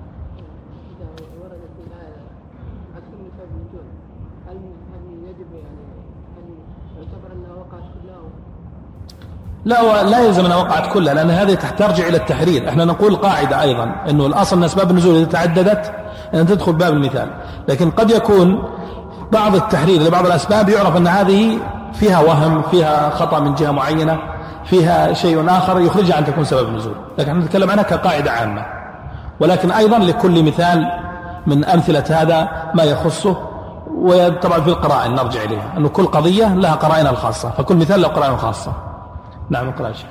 لا يلزم أنها وقعت كلها، لأن هذه ترجع إلى التحرير. احنا نقول قاعدة أيضا أنه الأصل أن أسباب النزول إذا تعددت أن تدخل باب المثال، لكن قد يكون بعض التحرير لبعض الأسباب يعرف أن هذه فيها وهم، فيها خطأ من جهة معينة، فيها شيء آخر يخرجها أن تكون سبب النزول، لكن احنا نتكلم عنها كقاعدة عامة. ولكن أيضا لكل مثال من أمثلة هذا ما يخصه، وطبعا في القرائن نرجع إليها أنه كل قضية لها قرائنها الخاصة، فكل مثال له قرائن خاصة. نعم. اقرأ شيء.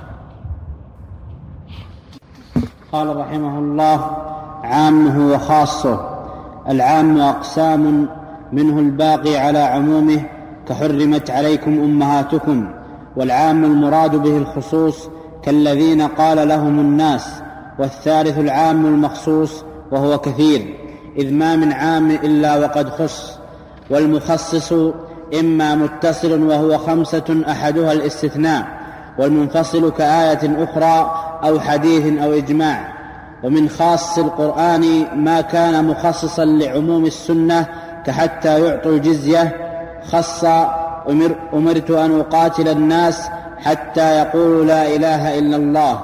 قال رحمه الله: عامه وخاصه. العام أقسام، منه الباقي على عمومه كحرمت عليكم أمهاتكم، والعام المراد به الخصوص كالذين قال لهم الناس. والثالث العام المخصوص وهو كثير، إذ ما من عام إلا وقد خص. والمخصص إما متصل وهو 5 أحدها الاستثناء، والمنفصل كآية أخرى أو حديث أو إجماع. ومن خاص القرآن ما كان مخصصا لعموم السنة كحتى يعطوا الجزية، خص أمرت أن أقاتل الناس حتى يقولوا لا إله إلا الله.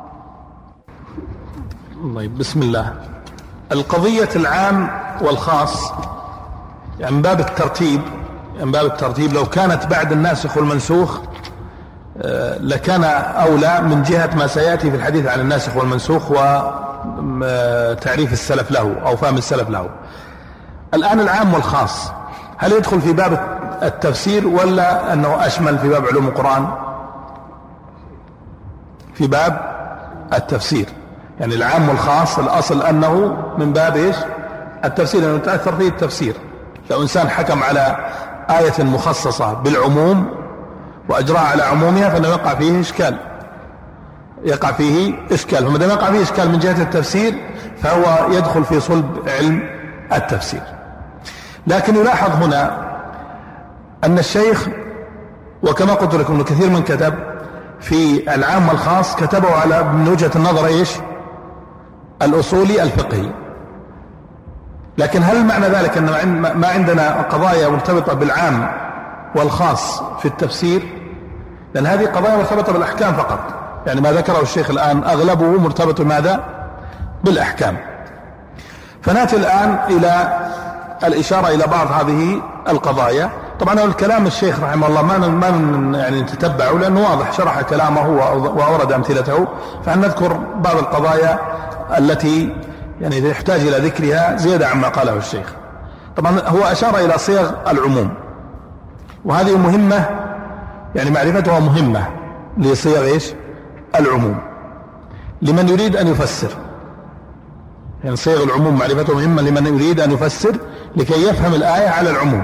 بسم الله. القضية العام والخاص يعني من باب الترتيب، لو كانت بعد الناسخ والمنسوخ لكان أولى من جهة ما سيأتي في الحديث عن الناسخ والمنسوخ وتعريف السلف له أو فهم السلف له. الآن العام والخاص هل يدخل في باب التفسير ولا أنه أشمل في باب علوم القرآن؟ في باب التفسير. يعني العام والخاص الأصل أنه من باب إيش؟ التفسير، لأنه تأثر فيه التفسير. لو إنسان حكم على آية مخصصة بالعموم وأجراها على عمومها فإنه يقع فيه إشكال، فما دام يقع فيه إشكال من جهة التفسير فهو يدخل في صلب علم التفسير. لكن يلاحظ هنا أن الشيخ، وكما قلت لكم أنه كثير من كتب في العام والخاص كتبوا على من وجهة النظر إيش؟ الأصولي الفقهي. لكن هل معنى ذلك أن ما عندنا قضايا مرتبطة بالعام والخاص في التفسير؟ لأن هذه قضايا مرتبطة بالأحكام فقط، يعني ما ذكره الشيخ الآن أغلبه مرتبط بماذا؟ بالأحكام. فنأتي الآن إلى الإشارة إلى بعض هذه القضايا. طبعا الكلام الشيخ رحمه الله ما يعني نتتبعه لأنه واضح، شرح كلامه وأورد أمثلته، فنذكر بعض القضايا التي يعني يحتاج إلى ذكرها زيادة عما قاله الشيخ. طبعا هو أشار إلى صيغ العموم، وهذه مهمة، يعني معرفتها مهمة لصيغ إيش؟ العموم لمن يريد أن يفسر. يعني صيغ العموم معرفته مهمة لمن يريد أن يفسر لكي يفهم الآية على العموم.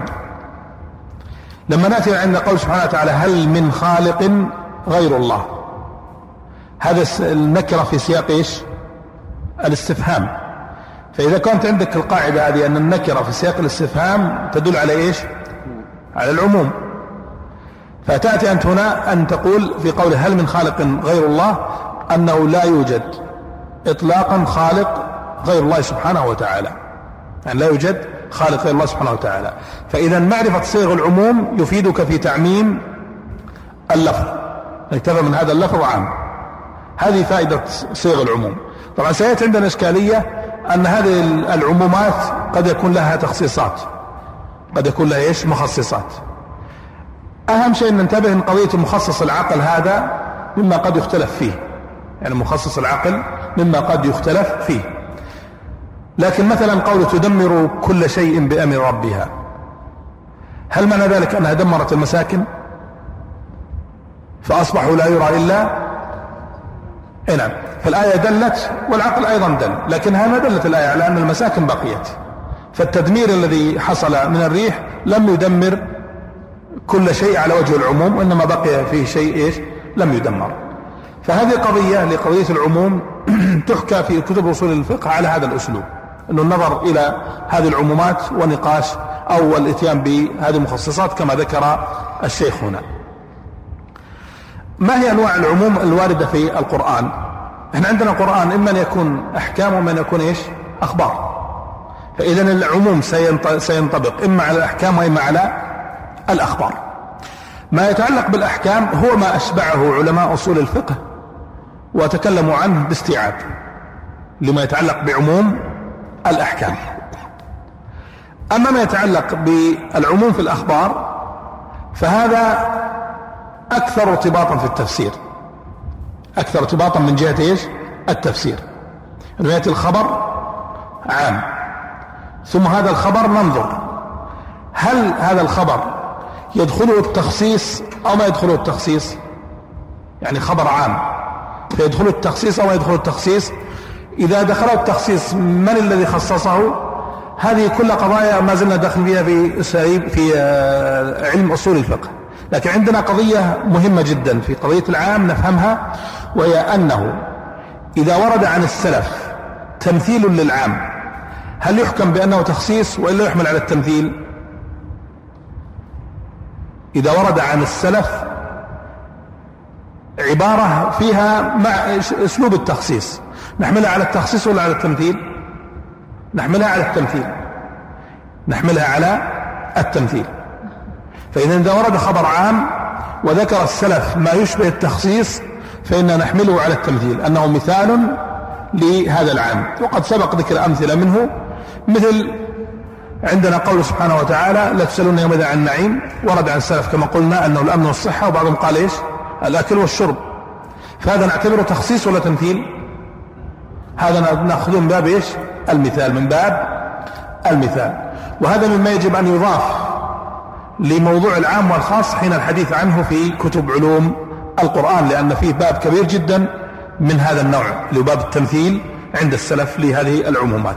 لما نأتي عند قول سبحانه وتعالى هل من خالق غير الله، هذا النكرة في سياق إيش؟ الاستفهام. فإذا كانت عندك القاعدة هذه أن النكرة في سياق الاستفهام تدل على إيش؟ على العموم. فتأتي أنت هنا أن تقول في قوله هل من خالق غير الله أنه لا يوجد إطلاقا خالق غير الله سبحانه وتعالى، يعني لا يوجد خالق غير الله سبحانه وتعالى. فإذا معرفة صيغ العموم يفيدك في تعميم اللفظ، نكتفى من هذا اللفظ عام. هذه فائدة صيغ العموم. طبعا سيأتي عندنا إشكالية أن هذه العمومات قد يكون لها تخصيصات، قد يكون لها إيش؟ مخصصات. أهم شيء أن ننتبه أن قضية مخصص العقل هذا مما قد يختلف فيه، يعني مخصص العقل مما قد يختلف فيه. لكن مثلا قول تدمر كل شيء بأمر ربها، هل معنى ذلك أنها دمرت المساكن فأصبحوا لا يرى إلا؟ نعم، فالآية دلت والعقل أيضا دل، لكنها ما دلت الآية على أن المساكن بقيت. فالتدمير الذي حصل من الريح لم يدمر كل شيء على وجه العموم، وإنما بقي فيه شيء إيش؟ لم يدمر. فهذه قضية لقضية العموم تحكى في كتب أصول الفقه على هذا الأسلوب، أنه النظر إلى هذه العمومات ونقاش أو الاتيان بهذه المخصصات كما ذكر الشيخ هنا. ما هي أنواع العموم الواردة في القرآن؟ احنا عندنا القرآن إما أن يكون أحكام وإما أن يكون إيش؟ أخبار. فإذا العموم سينطبق إما على الأحكام وإما على الأخبار. ما يتعلق بالأحكام هو ما أشبعه علماء أصول الفقه وتكلموا عنه باستيعاب لما يتعلق بعموم الأحكام. أما ما يتعلق بالعموم في الأخبار فهذا أكثر ارتباطا في التفسير، أكثر ارتباطا من جهة إيش؟ التفسير. أنه يأتي الخبر عام، ثم هذا الخبر ننظر هل هذا الخبر يدخله التخصيص أو ما يدخله التخصيص، يعني خبر عام فيدخله التخصيص أو ما يدخله التخصيص. إذا دخله التخصيص من الذي خصصه؟ هذه كل قضايا ما زلنا داخل فيها في علم أصول الفقه. لكن عندنا قضية مهمة جدا في قضية العام نفهمها، وهي أنه إذا ورد عن السلف تمثيل للعام هل يحكم بأنه تخصيص وإلا يحمل على التمثيل؟ إذا ورد عن السلف عبارة فيها مع أسلوب التخصيص نحملها على التخصيص ولا على التمثيل؟ نحملها على التمثيل، نحملها على التمثيل. فإذا ورد خبر عام وذكر السلف ما يشبه التخصيص فإننا نحمله على التمثيل أنه مثال لهذا العام. وقد سبق ذكر أمثلة منه، مثل عندنا قول سبحانه وتعالى لا تسألون يومئذ عن النعيم، ورد عن السلف كما قلنا أنه الأمن والصحة، وبعضهم قال إيش؟ الأكل والشرب. فهذا نعتبره تخصيص ولا تمثيل؟ هذا نأخذه من باب إيش؟ المثال، من باب المثال. وهذا مما يجب أن يضاف لموضوع العام والخاص حين الحديث عنه في كتب علوم القرآن، لأن فيه باب كبير جدا من هذا النوع اللي هو باب التمثيل عند السلف لهذه العمومات.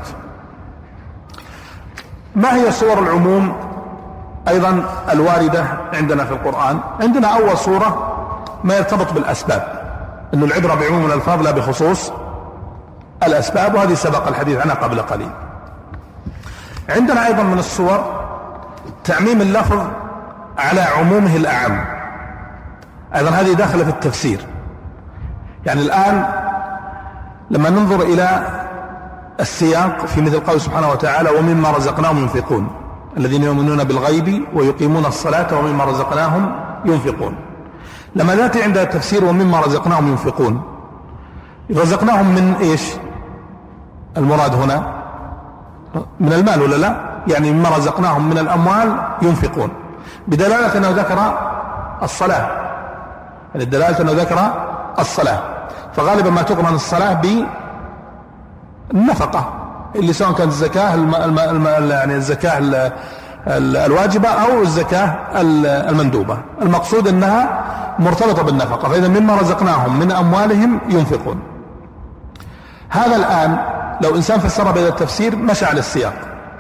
ما هي صور العموم أيضا الواردة عندنا في القرآن؟ عندنا أول صورة ما يرتبط بالأسباب، أنه العبرة بعموم الألفاظ لا بخصوص الأسباب، وهذه سبق الحديث عنها قبل قليل. عندنا أيضا من الصور تعميم اللفظ على عمومه الأعم، أيضا هذه داخلة في التفسير. يعني الآن لما ننظر إلى السياق في مثل قوله سبحانه وتعالى ومما رزقناهم ينفقون الذين يؤمنون بالغيب ويقيمون الصلاة ومما رزقناهم ينفقون، لما نأتي عند التفسير ومما رزقناهم ينفقون، رزقناهم من إيش المراد هنا؟ من المال ولا لا؟ يعني مما رزقناهم من الأموال ينفقون، بدلالة أنه ذكر الصلاة، يعني الدلالة أنه ذكر الصلاة، فغالبا ما تقرن الصلاة بالنفقة اللي سواء كانت الزكاة يعني الزكاة الواجبة أو الزكاة المندوبة، المقصود أنها مرتبطة بالنفقة، فإذا مما رزقناهم من أموالهم ينفقون. هذا الآن لو إنسان فسرها بهذا التفسير مشى على السياق.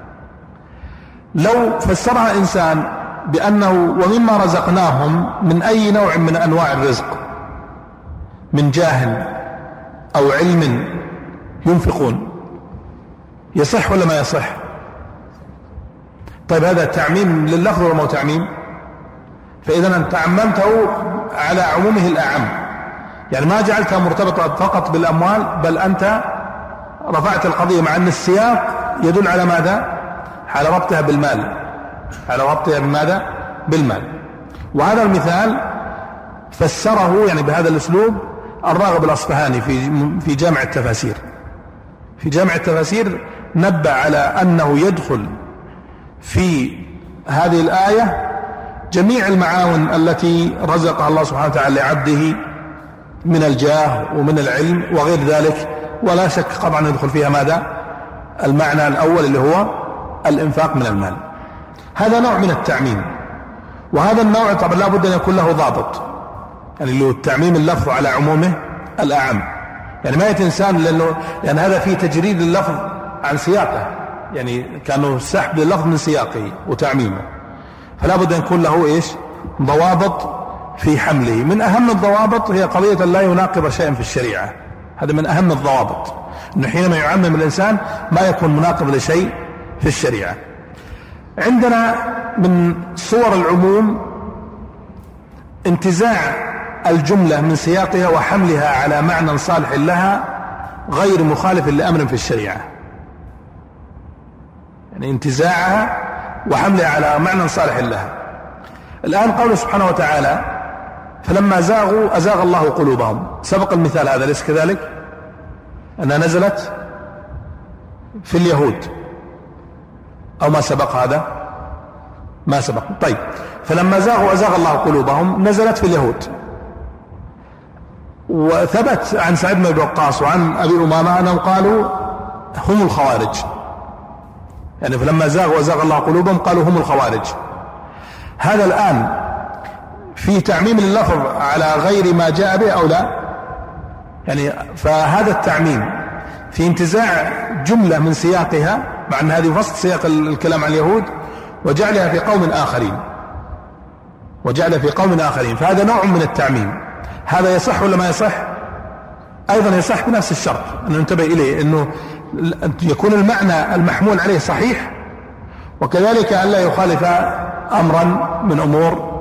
لو فسرها إنسان بأنه ومما رزقناهم من أي نوع من أنواع الرزق، من جاه أو علم ينفقون، يصح ولا ما يصح؟ طيب هذا تعميم لللفظ ولا ما هو تعميم؟ فإذا أنت عممته على عمومه الأعم، يعني ما جعلتها مرتبطة فقط بالأموال، بل أنت رفعت القضية، مع أن السياق يدل على ماذا؟ على ربطها بالمال، على ربطها بماذا؟ بالمال. وهذا المثال فسره يعني بهذا الأسلوب الراغب الأصفهاني في جامع التفاسير. في جامع التفاسير نبه على أنه يدخل في هذه الآية جميع المعاون التي رزقها الله سبحانه وتعالى لعبده من الجاه ومن العلم وغير ذلك، ولا شك طبعا يدخل فيها ماذا؟ المعنى الأول اللي هو الإنفاق من المال. هذا نوع من التعميم، وهذا النوع طبعا لا بد أن يكون له ضابط، يعني اللي هو التعميم اللفظ على عمومه الأعم، يعني ما يأتي إنسان لأن هذا فيه تجريد اللفظ عن سياقه، يعني كانوا سحب اللفظ من سياقه وتعميمه، فلا بد أن يكون له إيش؟ ضوابط في حمله. من أهم الضوابط هي قضية لا يناقض شيئا في الشريعة، هذا من أهم الضوابط، أنه حينما يعمم الإنسان ما يكون مناقض لشيء في الشريعة. عندنا من صور العموم انتزاع الجملة من سياقها وحملها على معنى صالح لها غير مخالف لأمر في الشريعة، يعني انتزاعها وحملها على معنى صالح لها. الآن قوله سبحانه وتعالى فلما زاغوا أزاغ الله قلوبهم، سبق المثال هذا ليس كذلك؟ أنها نزلت في اليهود أو ما سبق هذا؟ ما سبق. طيب فلما زاغوا أزاغ الله قلوبهم نزلت في اليهود، وثبت عن سعيد بن أبي وقاص وعن أبي أمامة أنهم قالوا هم الخوارج، يعني فلما زاغوا أزاغ الله قلوبهم قالوا هم الخوارج. هذا الآن في تعميم اللفظ على غير ما جاء به أو لا؟ يعني فهذا التعميم في انتزاع جملة من سياقها، مع أن هذه وسط سياق الكلام عن اليهود، وجعلها في قوم آخرين، فهذا نوع من التعميم. هذا يصح ولا ما يصح؟ أيضا يصح بنفس الشرط أن ننتبه إليه، أنه يكون المعنى المحمول عليه صحيح، وكذلك أن لا يخالف أمرا من أمور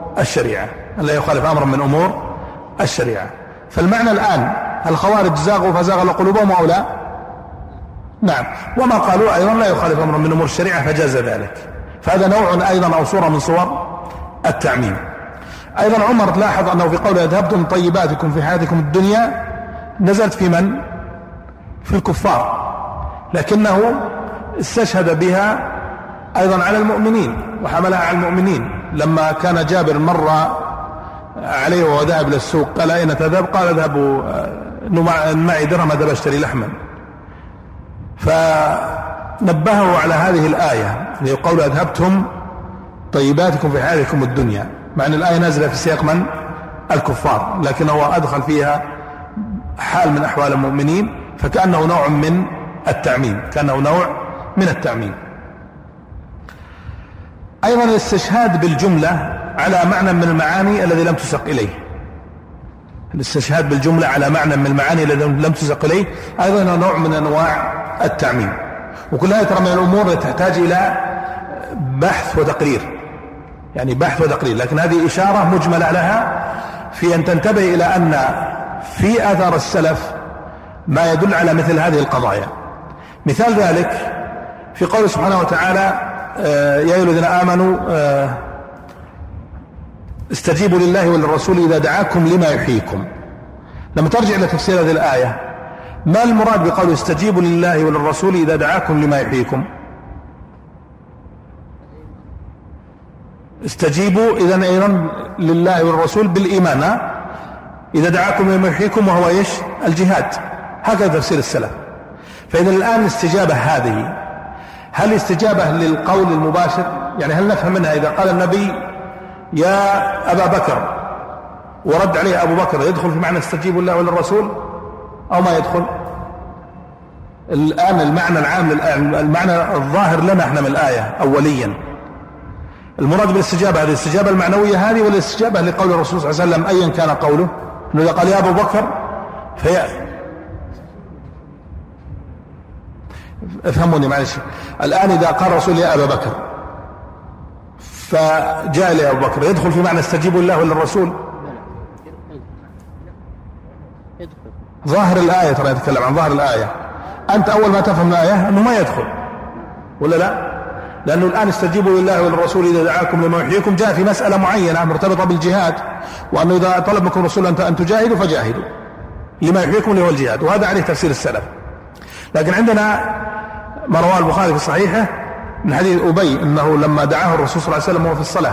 الشريعة، فالمعنى الآن الخوارج زاغوا فزاغ قلوبهم أو لا؟ نعم، وما قالوا أيضا لا يخالف أمرا من أمور الشريعة فجاز ذلك، فهذا نوع أيضا أو صورة من صور التعميم. أيضا عمر لاحظ أنه في قوله ذهبتم طيباتكم في حياتكم الدنيا نزلت في من؟ في الكفار، لكنه استشهد بها أيضا على المؤمنين وحملها على المؤمنين. لما كان جابر مر عليه وهو ذهب للسوق قال أين تذهب؟ قال أذهب معي درهم أذهب أشتري لحما، فنبهه على هذه الآية يقول أذهبتم طيباتكم في حياتكم الدنيا، مع أن الآية نازلة في سياق من؟ الكفار، لكنه أدخل فيها حال من أحوال المؤمنين، فكأنه نوع من التعميم، أيضا الاستشهاد بالجملة على معنى من المعاني الذي لم تسق إليه، الاستشهاد بالجملة على معنى من المعاني التي لم تسق إليه أيضا نوع من أنواع التعميم. وكل هذه ترى من الأمور التي تحتاج إلى بحث وتقرير، يعني بحث وتقرير، لكن هذه إشارة مجملة لها في أن تنتبه إلى أن في آثار السلف ما يدل على مثل هذه القضايا. مثال ذلك في قوله سبحانه وتعالى يا أيها الذين آمنوا استجيبوا لله وللرسول إذا دعاكم لما يحييكم. لما ترجع إلى تفسير هذه الآية ما المراد بقوله استجيبوا لله وللرسول إذا دعاكم لما يحييكم؟ استجيبوا إذن أيضا لله والرسول بالإيمان إذا دعاكم لما يحييكم، وهو إيش؟ الجهاد. هكذا تفسير السلف. فإذا الآن الاستجابة هذه هل استجابة للقول المباشر؟ يعني هل نفهم منها إذا قال النبي يا أبا بكر ورد عليه أبو بكر يدخل في معنى استجيبوا الله وللرسول أو ما يدخل؟ الآن المعنى العام المعنى الظاهر لنا احنا من الآية أوليا المراد بالاستجابة هذه الاستجابة المعنوية هذه ولا الاستجابة لقول الرسول صلى الله عليه وسلم أيا كان قوله؟ إنه إذا قال يا أبو بكر افهموني معلش. الآن إذا قال الرسول يا أبا بكر فجاء لي أبو بكر يدخل في معنى استجيبوا الله وللرسول؟ ظاهر الآية ترى يتكلم عن ظاهر الآية. أنت أول ما تفهم الآية أنه ما يدخل ولا لا؟ لأنه الآن استجيبوا لله وللرسول إذا دعاكم لما يحييكم جاء في مسألة معينة مرتبطة بالجهاد، وأنه إذا طلب منكم الرسول أن تجاهدوا فجاهدوا لما يحييكم اللي هو الجهاد، وهذا عليه تفسير السلف. لكن عندنا ما رواه البخاري في صحيحه من حديث أبي أنه لما دعاه الرسول صلى الله عليه وسلم وهو في الصلاة،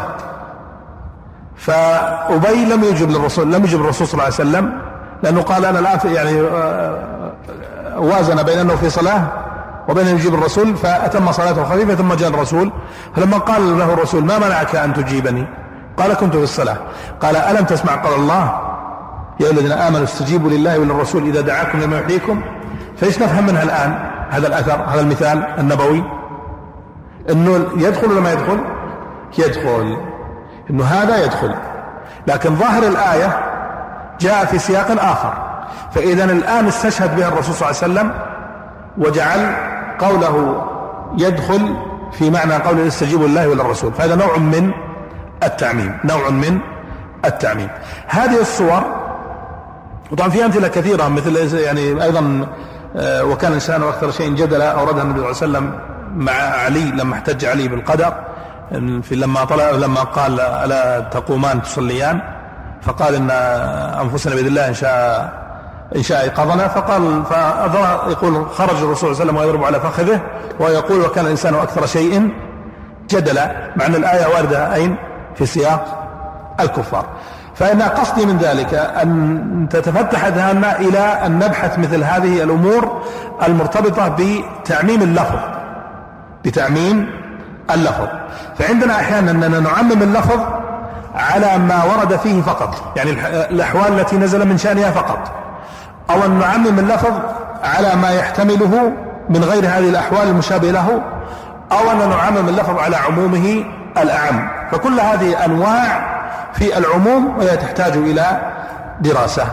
فأبي لم يجب الرسول صلى الله عليه وسلم لأنه قال أنا الآن يعني وازن بين أنه في صلاة وبين أن يجيب الرسول، فأتم صلاته خفيفة ثم جاء الرسول. فلما قال له الرسول ما منعك أن تجيبني؟ قال كنت في الصلاة. قال ألم تسمع قول الله يا الذين آمنوا استجيبوا لله وللرسول إذا دعاكم لما يحييكم؟ فإيش نفهم منها الآن هذا الأثر هذا المثال النبوي؟ إنه يدخل ولا ما يدخل؟ يدخل، إنه هذا يدخل. لكن ظاهر الآية جاء في سياق آخر، فإذا الآن استشهد بها الرسول صلى الله عليه وسلم وجعل قوله يدخل في معنى قوله استجيبوا لله وللرسول، فهذا نوع من التعميم، نوع من التعميم. هذه الصور وطبعا في أمثلة كثيرة مثل يعني أيضا وكان الإنسان أكثر شيء جدلا أوردها النبي صلى الله عليه وسلم مع علي لما احتج علي بالقدر، في لما قال ألا تقومان تصليان؟ فقال إن أنفسنا بيد الله إن شاء أيقظنا. فقال يقول خرج الرسول صلى الله عليه وسلم ويضرب على فخذه ويقول وكان الإنسان أكثر شيء جدلا، مع أن الآية واردة أين؟ في سياق الكفار. فإن قصدي من ذلك أن تتفتح أذهاننا إلى أن نبحث مثل هذه الأمور المرتبطة بتعميم اللفظ، بتعميم اللفظ. فعندنا أحيانا أننا نعمم اللفظ على ما ورد فيه فقط، يعني الأحوال التي نزل من شأنها فقط، أو أن نعمم اللفظ على ما يحتمله من غير هذه الأحوال المشابهة له، أو أن نعمم اللفظ على عمومه الأعم. فكل هذه أنواع في العموم وهي تحتاج إلى دراسة.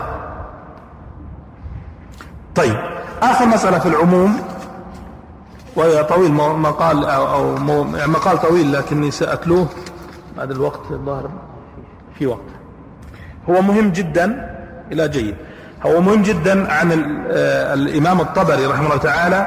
طيب آخر مسألة في العموم وهي طويل مقال أو مقال طويل لكني سأتلوه بعد الوقت الظاهر في وقت. هو مهم جدا إلى جيد، هو مهم جدا عن الإمام الطبري رحمه الله تعالى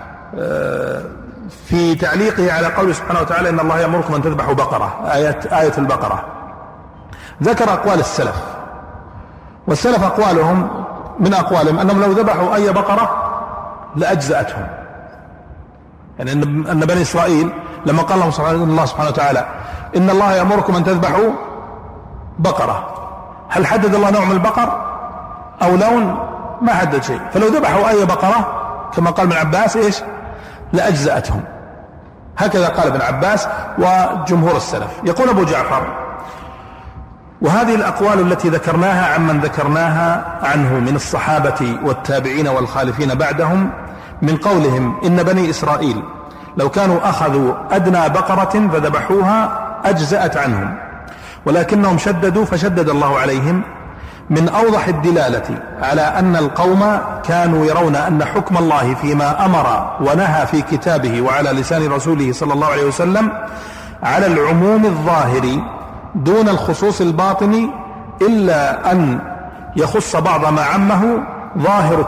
في تعليقه على قوله سبحانه وتعالى إن الله يأمركم أن تذبحوا بقرة، آية البقرة. ذكر أقوال السلف، والسلف أقوالهم من أقوالهم أنهم لو ذبحوا أي بقرة لأجزأتهم، يعني أن بني إسرائيل لما قال لهم الله سبحانه وتعالى إن الله يأمركم أن تذبحوا بقرة، هل حدد الله نوع من البقر أو لون؟ ما حدد شيء. فلو ذبحوا أي بقرة كما قال ابن عباس إيش؟ لأجزأتهم. هكذا قال ابن عباس وجمهور السلف. يقول أبو جعفر وهذه الأقوال التي ذكرناها عمن ذكرناها عنه من الصحابة والتابعين والخالفين بعدهم من قولهم إن بني إسرائيل لو كانوا أخذوا أدنى بقرة فذبحوها أجزأت عنهم، ولكنهم شددوا فشدد الله عليهم، من أوضح الدلالة على أن القوم كانوا يرون أن حكم الله فيما أمر ونهى في كتابه وعلى لسان رسوله صلى الله عليه وسلم على العموم الظاهر دون الخصوص الباطن، إلا أن يخص بعض ما عمه ظاهر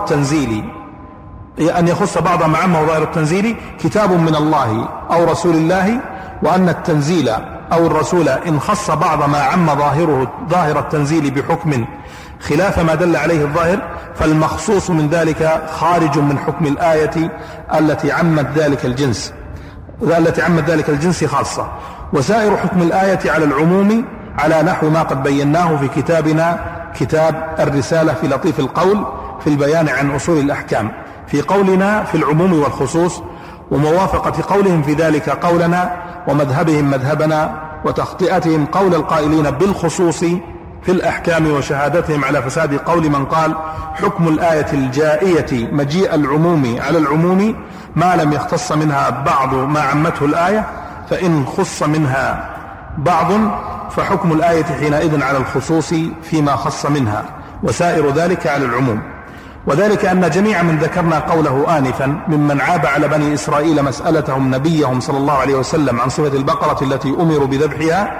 التنزيل كتاب من الله أو رسول الله، وأن التنزيل أو الرسول إن خص بعض ما عم ظاهر التنزيل بحكم خلاف ما دل عليه الظاهر، فالمخصوص من ذلك خارج من حكم الآية التي عمت ذلك الجنس خاصة. وسائر حكم الآية على العموم على نحو ما قد بيناه في كتابنا كتاب الرسالة في لطيف القول في البيان عن أصول الأحكام، في قولنا في العموم والخصوص، وموافقة قولهم في ذلك قولنا، ومذهبهم مذهبنا، وتخطئتهم قول القائلين بالخصوص في الأحكام، وشهادتهم على فساد قول من قال حكم الآية الجائية مجيء العموم على العموم ما لم يختص منها بعض ما عمته الآية، فإن خص منها بعض فحكم الآية حينئذ على الخصوص فيما خص منها، وسائر ذلك على العموم. وذلك أن جميع من ذكرنا قوله آنفا ممن عاب على بني إسرائيل مسألتهم نبيهم صلى الله عليه وسلم عن صفة البقرة التي أمروا بذبحها،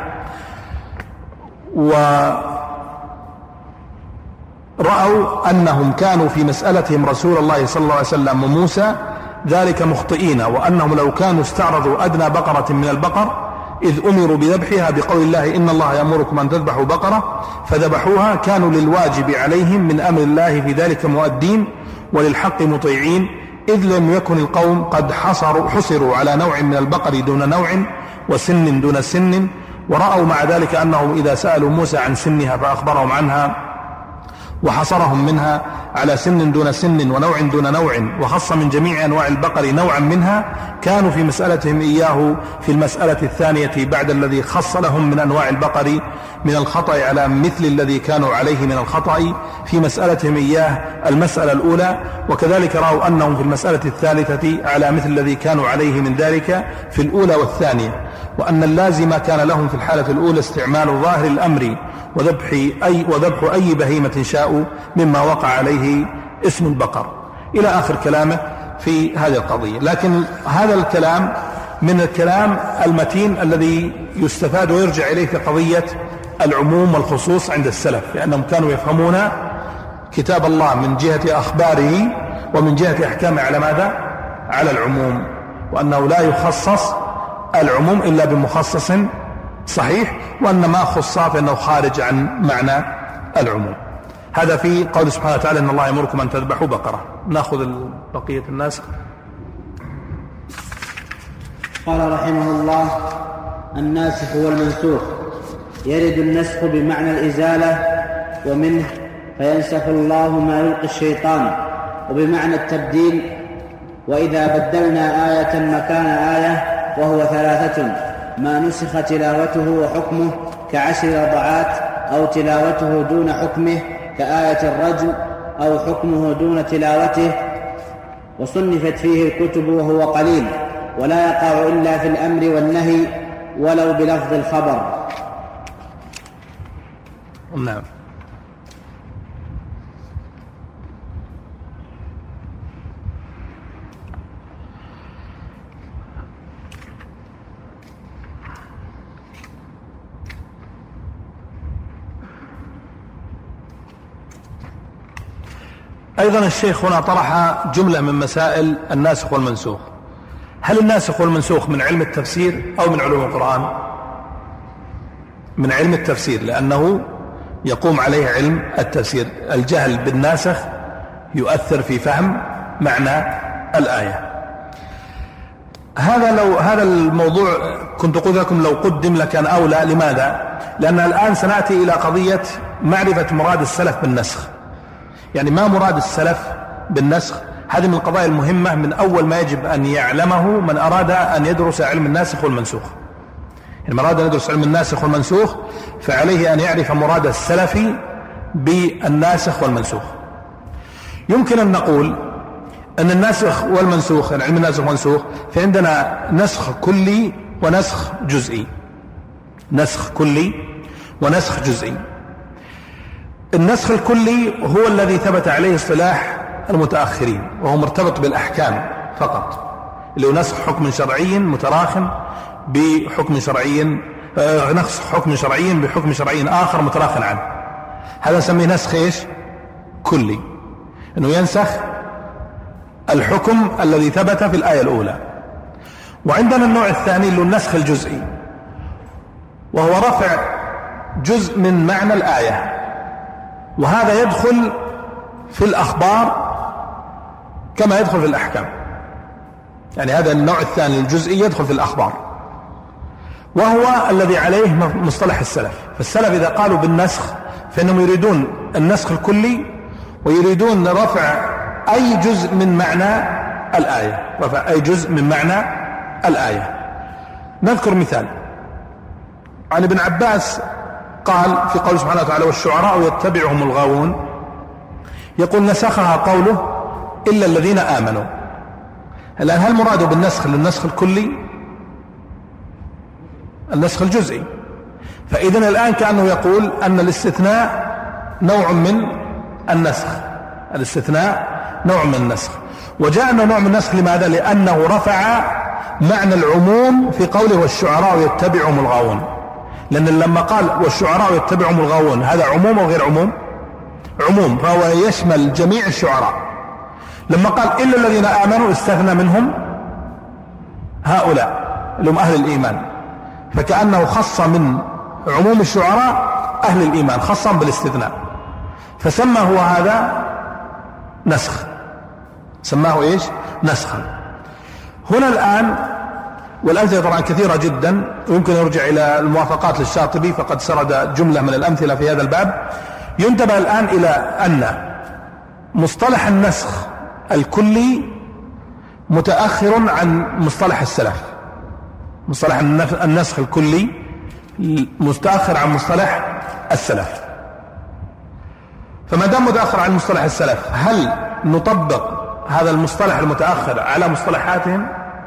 ورأوا أنهم كانوا في مسألتهم رسول الله صلى الله عليه وسلم وموسى ذلك مخطئين، وأنهم لو كانوا استعرضوا أدنى بقرة من البقر إذ أمروا بذبحها بقول الله إن الله يأمركم أن تذبحوا بقرة فذبحوها، كانوا للواجب عليهم من أمر الله في ذلك مؤدين وللحق مطيعين، إذ لم يكن القوم قد حصروا على نوع من البقر دون نوع وسن دون سن، ورأوا مع ذلك أنهم إذا سألوا موسى عن سنها فأخبرهم عنها وحصرهم منها على سن دون سن ونوع دون نوع، وخص من جميع أنواع البقر نوعا منها، كانوا في مسألتهم إياه في المسألة الثانية بعد الذي خص لهم من أنواع البقر من الخطأ على مثل الذي كانوا عليه من الخطأ في مسألتهم إياه المسألة الأولى، وكذلك رأوا أنهم في المسألة الثالثة على مثل الذي كانوا عليه من ذلك في الأولى والثانية، وأن اللازم كان لهم في الحالة الأولى استعمال ظاهر الأمر وذبح أي بهيمة شاءوا مما وقع عليه اسم البقر، إلى آخر كلامه في هذه القضية. لكن هذا الكلام من الكلام المتين الذي يستفاد ويرجع إليه في قضية العموم والخصوص عند السلف، لأنهم كانوا يفهمون كتاب الله من جهة أخباره ومن جهة أحكامه على ماذا؟ على العموم، وأنه لا يخصص العموم إلا بمخصص صحيح، وأن ما خص فإنه خارج عن معنى العموم. هذا في قول سبحانه وتعالى إن الله يأمركم أن تذبحوا بقرة. نأخذ بقية الناس. قال رحمه الله: الناسخ والمنسوخ. يرد النسخ بمعنى الإزالة ومنه فينسخ الله ما يلقي الشيطان، وبمعنى التبديل، وإذا بدلنا آية مكان آية وهو 3 ما نسخ تلاوته وحكمه ك10 رضعات، أو تلاوته دون حكمه كآية الرجم، أو حكمه دون تلاوته، وصنفت فيه الكتب وهو قليل، ولا يقع إلا في الأمر والنهي ولو بلفظ الخبر. نعم. أيضا الشيخ هنا طرح جملة من مسائل الناسخ والمنسوخ. هل الناسخ والمنسوخ من علم التفسير أو من علوم القرآن؟ من علم التفسير، لأنه يقوم عليه علم التفسير. الجهل بالناسخ يؤثر في فهم معنى الآية. هذا الموضوع كنت قلت لكم لو قدم لكان أولى. لماذا؟ لأن الآن سنأتي إلى قضية معرفة مراد السلف بالنسخ، يعني ما مراد السلف بالنسخ. هذه من القضايا المهمة، من أول ما يجب أن يعلمه من أراد أن يدرس علم الناسخ والمنسوخ. يعني من أراد أن يدرس علم الناسخ والمنسوخ فعليه أن يعرف مراد السلف بالناسخ والمنسوخ. يمكن أن نقول أن الناسخ والمنسوخ، يعني علم الناسخ والمنسوخ، فعندنا نسخ كلي ونسخ جزئي. نسخ كلي ونسخ جزئي. النسخ الكلي هو الذي ثبت عليه اصطلاح المتأخرين، وهو مرتبط بالأحكام فقط، اللي هو نسخ حكم شرعي متراخٍ بحكم شرعي، نسخ حكم شرعي بحكم شرعي آخر متراخٍ عنه. هذا نسميه نسخ ايش؟ كلي، انه ينسخ الحكم الذي ثبت في الآية الأولى. وعندنا النوع الثاني اللي هو النسخ الجزئي، وهو رفع جزء من معنى الآية، وهذا يدخل في الأخبار كما يدخل في الأحكام. يعني هذا النوع الثاني الجزئي يدخل في الأخبار، وهو الذي عليه مصطلح السلف. فالسلف إذا قالوا بالنسخ فإنهم يريدون النسخ الكلي، ويريدون رفع أي جزء من معنى الآية، رفع أي جزء من معنى الآية. نذكر مثال عن ابن عباس قال في قوله سبحانه وتعالى والشعراء يتبعهم الغاوون، يقول نسخها قوله إلا الذين آمنوا. الآن هل مراده بالنسخ للنسخ الكلي؟ النسخ الجزئي. فإذن الآن كأنه يقول أن الاستثناء نوع من النسخ، الاستثناء نوع من النسخ. وجاء أنه نوع من النسخ لماذا؟ لأنه رفع معنى العموم في قوله والشعراء يتبعهم الغاوون، لأن لما قال والشعراء يتبعهم الغاوون هذا عموم أو غير عموم؟ عموم، فهو يشمل جميع الشعراء. لما قال إلا الذين آمنوا استثنى منهم هؤلاء اللي هم أهل الإيمان، فكأنه خص من عموم الشعراء أهل الإيمان خصا بالاستثناء، فسمى هو هذا نسخ، سماه إيش؟ نسخا. هنا الآن والأمثلة طبعا كثيرة جدا، ويمكن يرجع إلى الموافقات للشاطبي فقد سرد جملة من الأمثلة في هذا الباب. ينتبه الآن إلى أن مصطلح النسخ الكلي متأخر عن مصطلح السلف. مصطلح النسخ الكلي متأخر عن مصطلح السلف. فما دام متأخر عن مصطلح السلف، هل نطبق هذا المصطلح المتأخر على مصطلحاتهم؟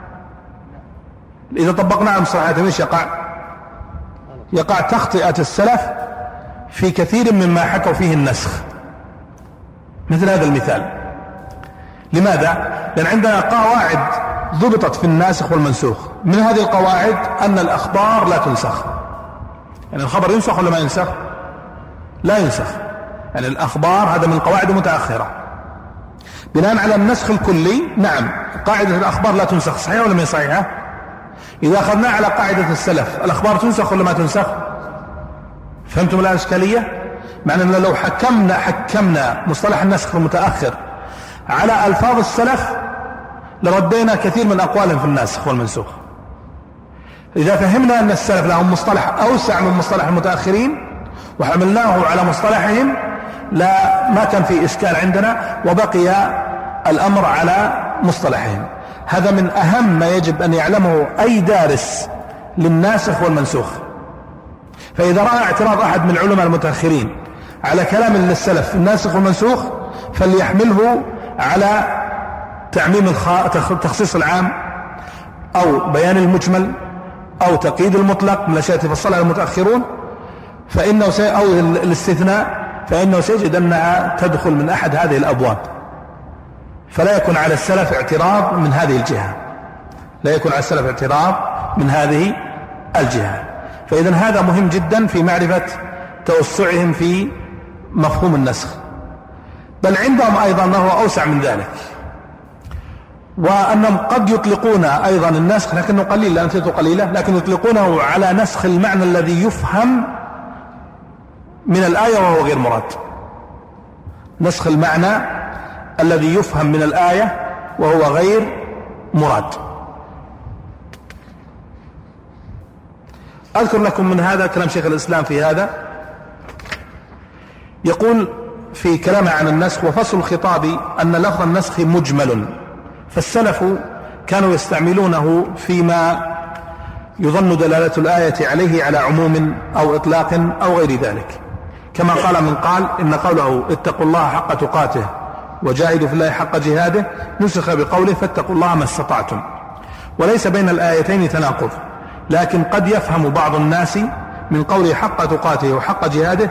إذا طبقنا على مصطلحاتهم ايش يقع؟ يقع تخطئة السلف في كثير مما حكوا فيه النسخ، مثل هذا المثال. لماذا؟ لأن عندنا قواعد ضبطت في الناسخ والمنسوخ. من هذه القواعد أن الأخبار لا تنسخ. يعني الخبر ينسخ ولا ما ينسخ؟ لا ينسخ. يعني الأخبار هذا من قواعد متأخرة. بناء على النسخ الكلي نعم قاعدة الأخبار لا تنسخ، صحيحة ولا ما صحيحة؟ إذا أخذنا على قاعدة السلف الأخبار تنسخ ولا ما تنسخ؟ فهمتم الآن الإشكالية؟ معنى أن لو حكمنا مصطلح النسخ المتأخر على ألفاظ السلف لردينا كثير من أقوالهم في الناسخ والمنسوخ. إذا فهمنا أن السلف لهم مصطلح أوسع من مصطلح المتأخرين وحملناه على مصطلحهم لا ما كان في إشكال عندنا، وبقي الأمر على مصطلحهم. هذا من أهم ما يجب أن يعلمه أي دارس للناسخ والمنسوخ. فإذا رأى اعتراض أحد من علماء المتأخرين على كلام للسلف في الناسخ والمنسوخ فليحمله على تعميم تخصيص العام أو بيان المجمل أو تقييد المطلق من الأشياء التي فصلها المتأخرون، فإنه أو الاستثناء، فإنه سيجد أنها تدخل من أحد هذه الأبواب. فلا يكون على السلف اعتراض من هذه الجهة، لا يكون على السلف اعتراض من هذه الجهة. فإذا هذا مهم جدا في معرفة توسعهم في مفهوم النسخ. بل عندهم أيضا ما هو أوسع من ذلك، وأنهم قد يطلقون أيضا النسخ لكنه قليل، لأمثلته قليلة، لكن يطلقونه على نسخ المعنى الذي يفهم من الآية وهو غير مراد. نسخ المعنى الذي يفهم من الآية وهو غير مراد. أذكر لكم من هذا كلام شيخ الإسلام في هذا، يقول في كلامه عن النسخ: وفصل الخطاب أن لفظ النسخ مجمل، فالسلف كانوا يستعملونه فيما يظن دلالة الآية عليه على عموم أو إطلاق أو غير ذلك، كما قال من قال إن قوله اتقوا الله حق تقاته وجاهدوا في الله حق جهاده نسخ بقوله فاتقوا الله ما استطعتم. وليس بين الآيتين تناقض، لكن قد يفهم بعض الناس من قوله حق تقاته وحق جهاده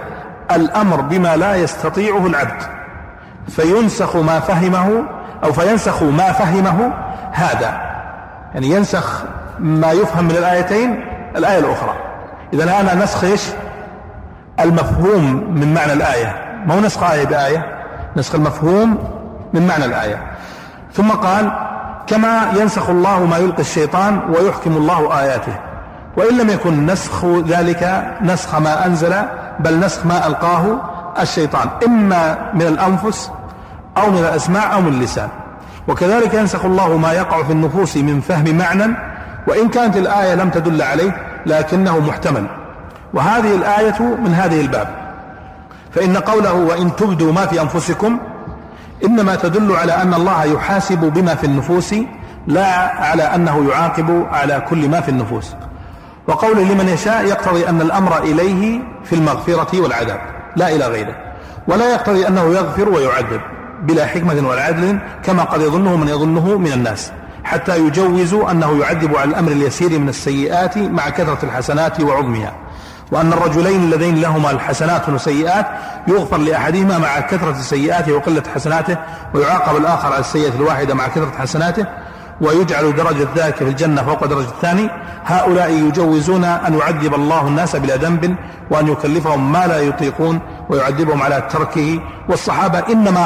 الأمر بما لا يستطيعه العبد فينسخ ما فهمه، أو فينسخ ما فهمه هذا، يعني ينسخ ما يفهم من الآيتين الآية الأخرى. إذا الآن نسخ إيش؟ المفهوم من معنى الآية، ما هو نسخ آية بآية، نسخ المفهوم من معنى الآية. ثم قال كما ينسخ الله ما يلقي الشيطان ويحكم الله آياته. وإن لم يكن نسخ ذلك نسخ ما أنزل، بل نسخ ما ألقاه الشيطان، إما من الأنفس أو من الأسماع أو من اللسان. وكذلك ينسخ الله ما يقع في النفوس من فهم معنى وإن كانت الآية لم تدل عليه لكنه محتمل. وهذه الآية من هذه الباب، فإن قوله وإن تبدوا ما في أنفسكم إنما تدل على أن الله يحاسب بما في النفوس، لا على أنه يعاقب على كل ما في النفوس. وقول لمن يشاء يقتضي أن الأمر إليه في المغفرة والعذاب لا إلى غيره، ولا يقتضي أنه يغفر ويعذب بلا حكمة ولا عدل كما قد يظنه من يظنه من الناس، حتى يجوزوا أنه يعذب على الأمر اليسير من السيئات مع كثرة الحسنات وعظمها، وأن الرجلين اللذين لهما الحسنات وسيئات يغفر لأحدهما مع كثرة سيئاته وقلة حسناته، ويعاقب الآخر على السيئة الواحدة مع كثرة حسناته، ويجعل درجة ذاك في الجنة فوق درجة الثاني. هؤلاء يجوزون أن يعذب الله الناس بلا ذنب، وأن يكلفهم ما لا يطيقون ويعذبهم على تركه. والصحابة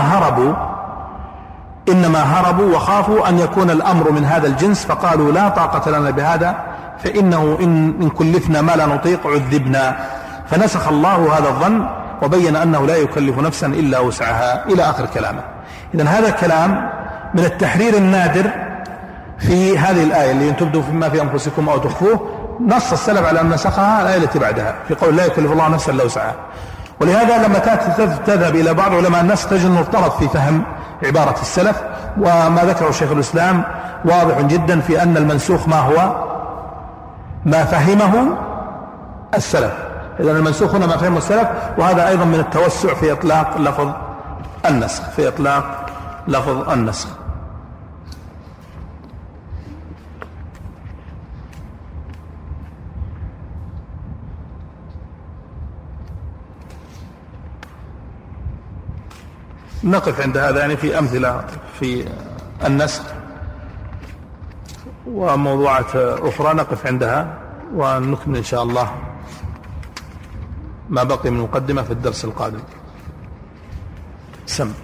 إنما هربوا وخافوا أن يكون الأمر من هذا الجنس، فقالوا لا طاقة لنا بهذا، فإنه إن كلفنا ما لا نطيق عذبنا. فنسخ الله هذا الظن وبين أنه لا يكلف نفسا إلا وسعها إلى آخر كلامه. إذن هذا الكلام من التحرير النادر في هذه الآية اللي تبدوا فيما في أنفسكم أو تخفوه. نص السلف على أن نسخها الآية التي بعدها في قول لا يكلف الله نفسا إلا وسعها. ولهذا لما تذهب إلى بعض علماء النسخ تجد أنه ارتبط في فهم عبارة السلف، وما ذكره شيخ الإسلام واضح جدا في أن المنسوخ ما هو ما فهمه السلف. إذن المنسوخ هنا ما فهمه السلف، وهذا أيضا من التوسع في إطلاق لفظ النسخ نقف عند هذا، يعني في أمثلة في النسخ وموضوعات أخرى نقف عندها، ونكمل إن شاء الله ما بقي من مقدمة في الدرس القادم. سم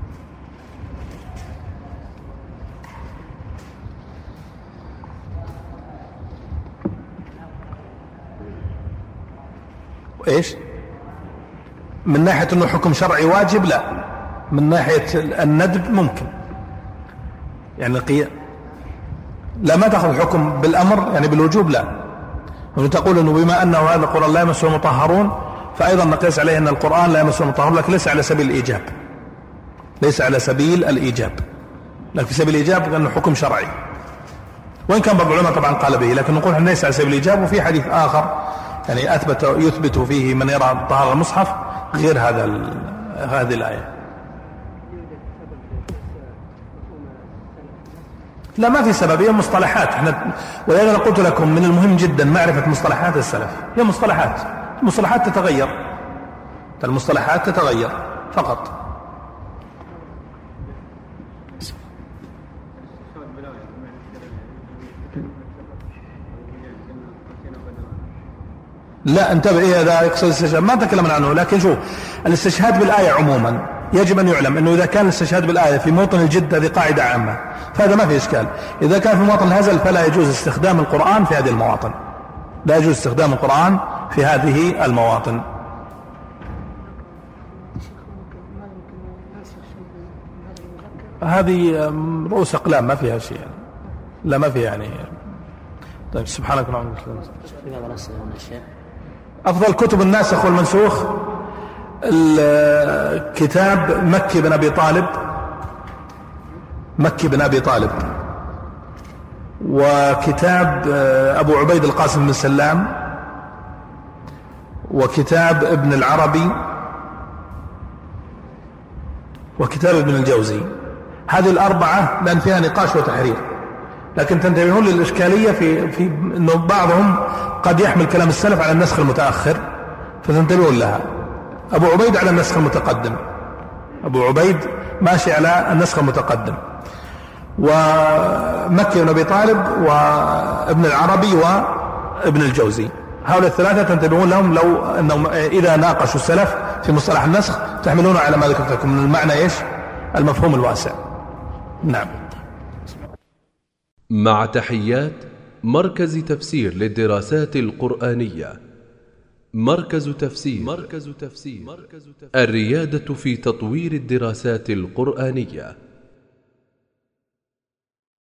وإيش من ناحية أنه حكم شرعي واجب؟ لا، من ناحية الندب ممكن، يعني لا ما تأخذ حكم بالأمر يعني بالوجوب، لا. وتقول أنه بما أنه هذا القرآن لا يمسه المطهرون فأيضا نقيس عليه أن القرآن لا يمسه المطهرون، لكن ليس على سبيل الإيجاب، لكن في سبيل الإيجاب لأنه حكم شرعي، وإن كان بعض العلماء طبعا قال به، لكن نقول أنه ليس على سبيل الإيجاب. وفي حديث آخر يعني يثبت فيه من يرى طهارة المصحف غير هذه الآية. لا، ما في سبب، هي مصطلحات. ولهذا قلت لكم من المهم جدا معرفة مصطلحات السلف. هي مصطلحات تتغير، المصطلحات تتغير فقط. لا انتبه، هذا يقصد الاستشهاد، ما تكلمنا عنه. لكن شوف، الاستشهاد بالآية عموما يجب أن يعلم أنه إذا كان الاستشهاد بالآية في موطن الجد هذه قاعدة عامة، فهذا ما في إشكال. إذا كان في موطن الهزل فلا يجوز استخدام القرآن في هذه المواطن، لا يجوز استخدام القرآن في هذه المواطن. هذه رؤوس أقلام ما فيها شيء، لا ما فيها يعني. طيب سبحانك اللهم وبحمدك. أفضل كتب الناسخ والمنسوخ الكتاب مكي بن أبي طالب، وكتاب أبو عبيد القاسم بن سلام، وكتاب ابن العربي، وكتاب ابن الجوزي. هذه الأربعة لأن فيها نقاش وتحرير، لكن تنتبهون للإشكالية في أنه بعضهم قد يحمل كلام السلف على النسخ المتأخر، فتنتبهون لها. أبو عبيد على النسخ المتقدم، أبو عبيد ماشي على النسخ المتقدم، ومكي بن أبي طالب وابن العربي وابن الجوزي، هؤلاء الثلاثة تنتبهون لهم لو أنهم إذا ناقشوا السلف في مصطلح النسخ تحملون على ما ذكرت لكم من المعنى إيش؟ المفهوم الواسع. نعم. مع تحيات مركز تفسير للدراسات القرآنية. مركز تفسير الريادة في تطوير الدراسات القرآنية.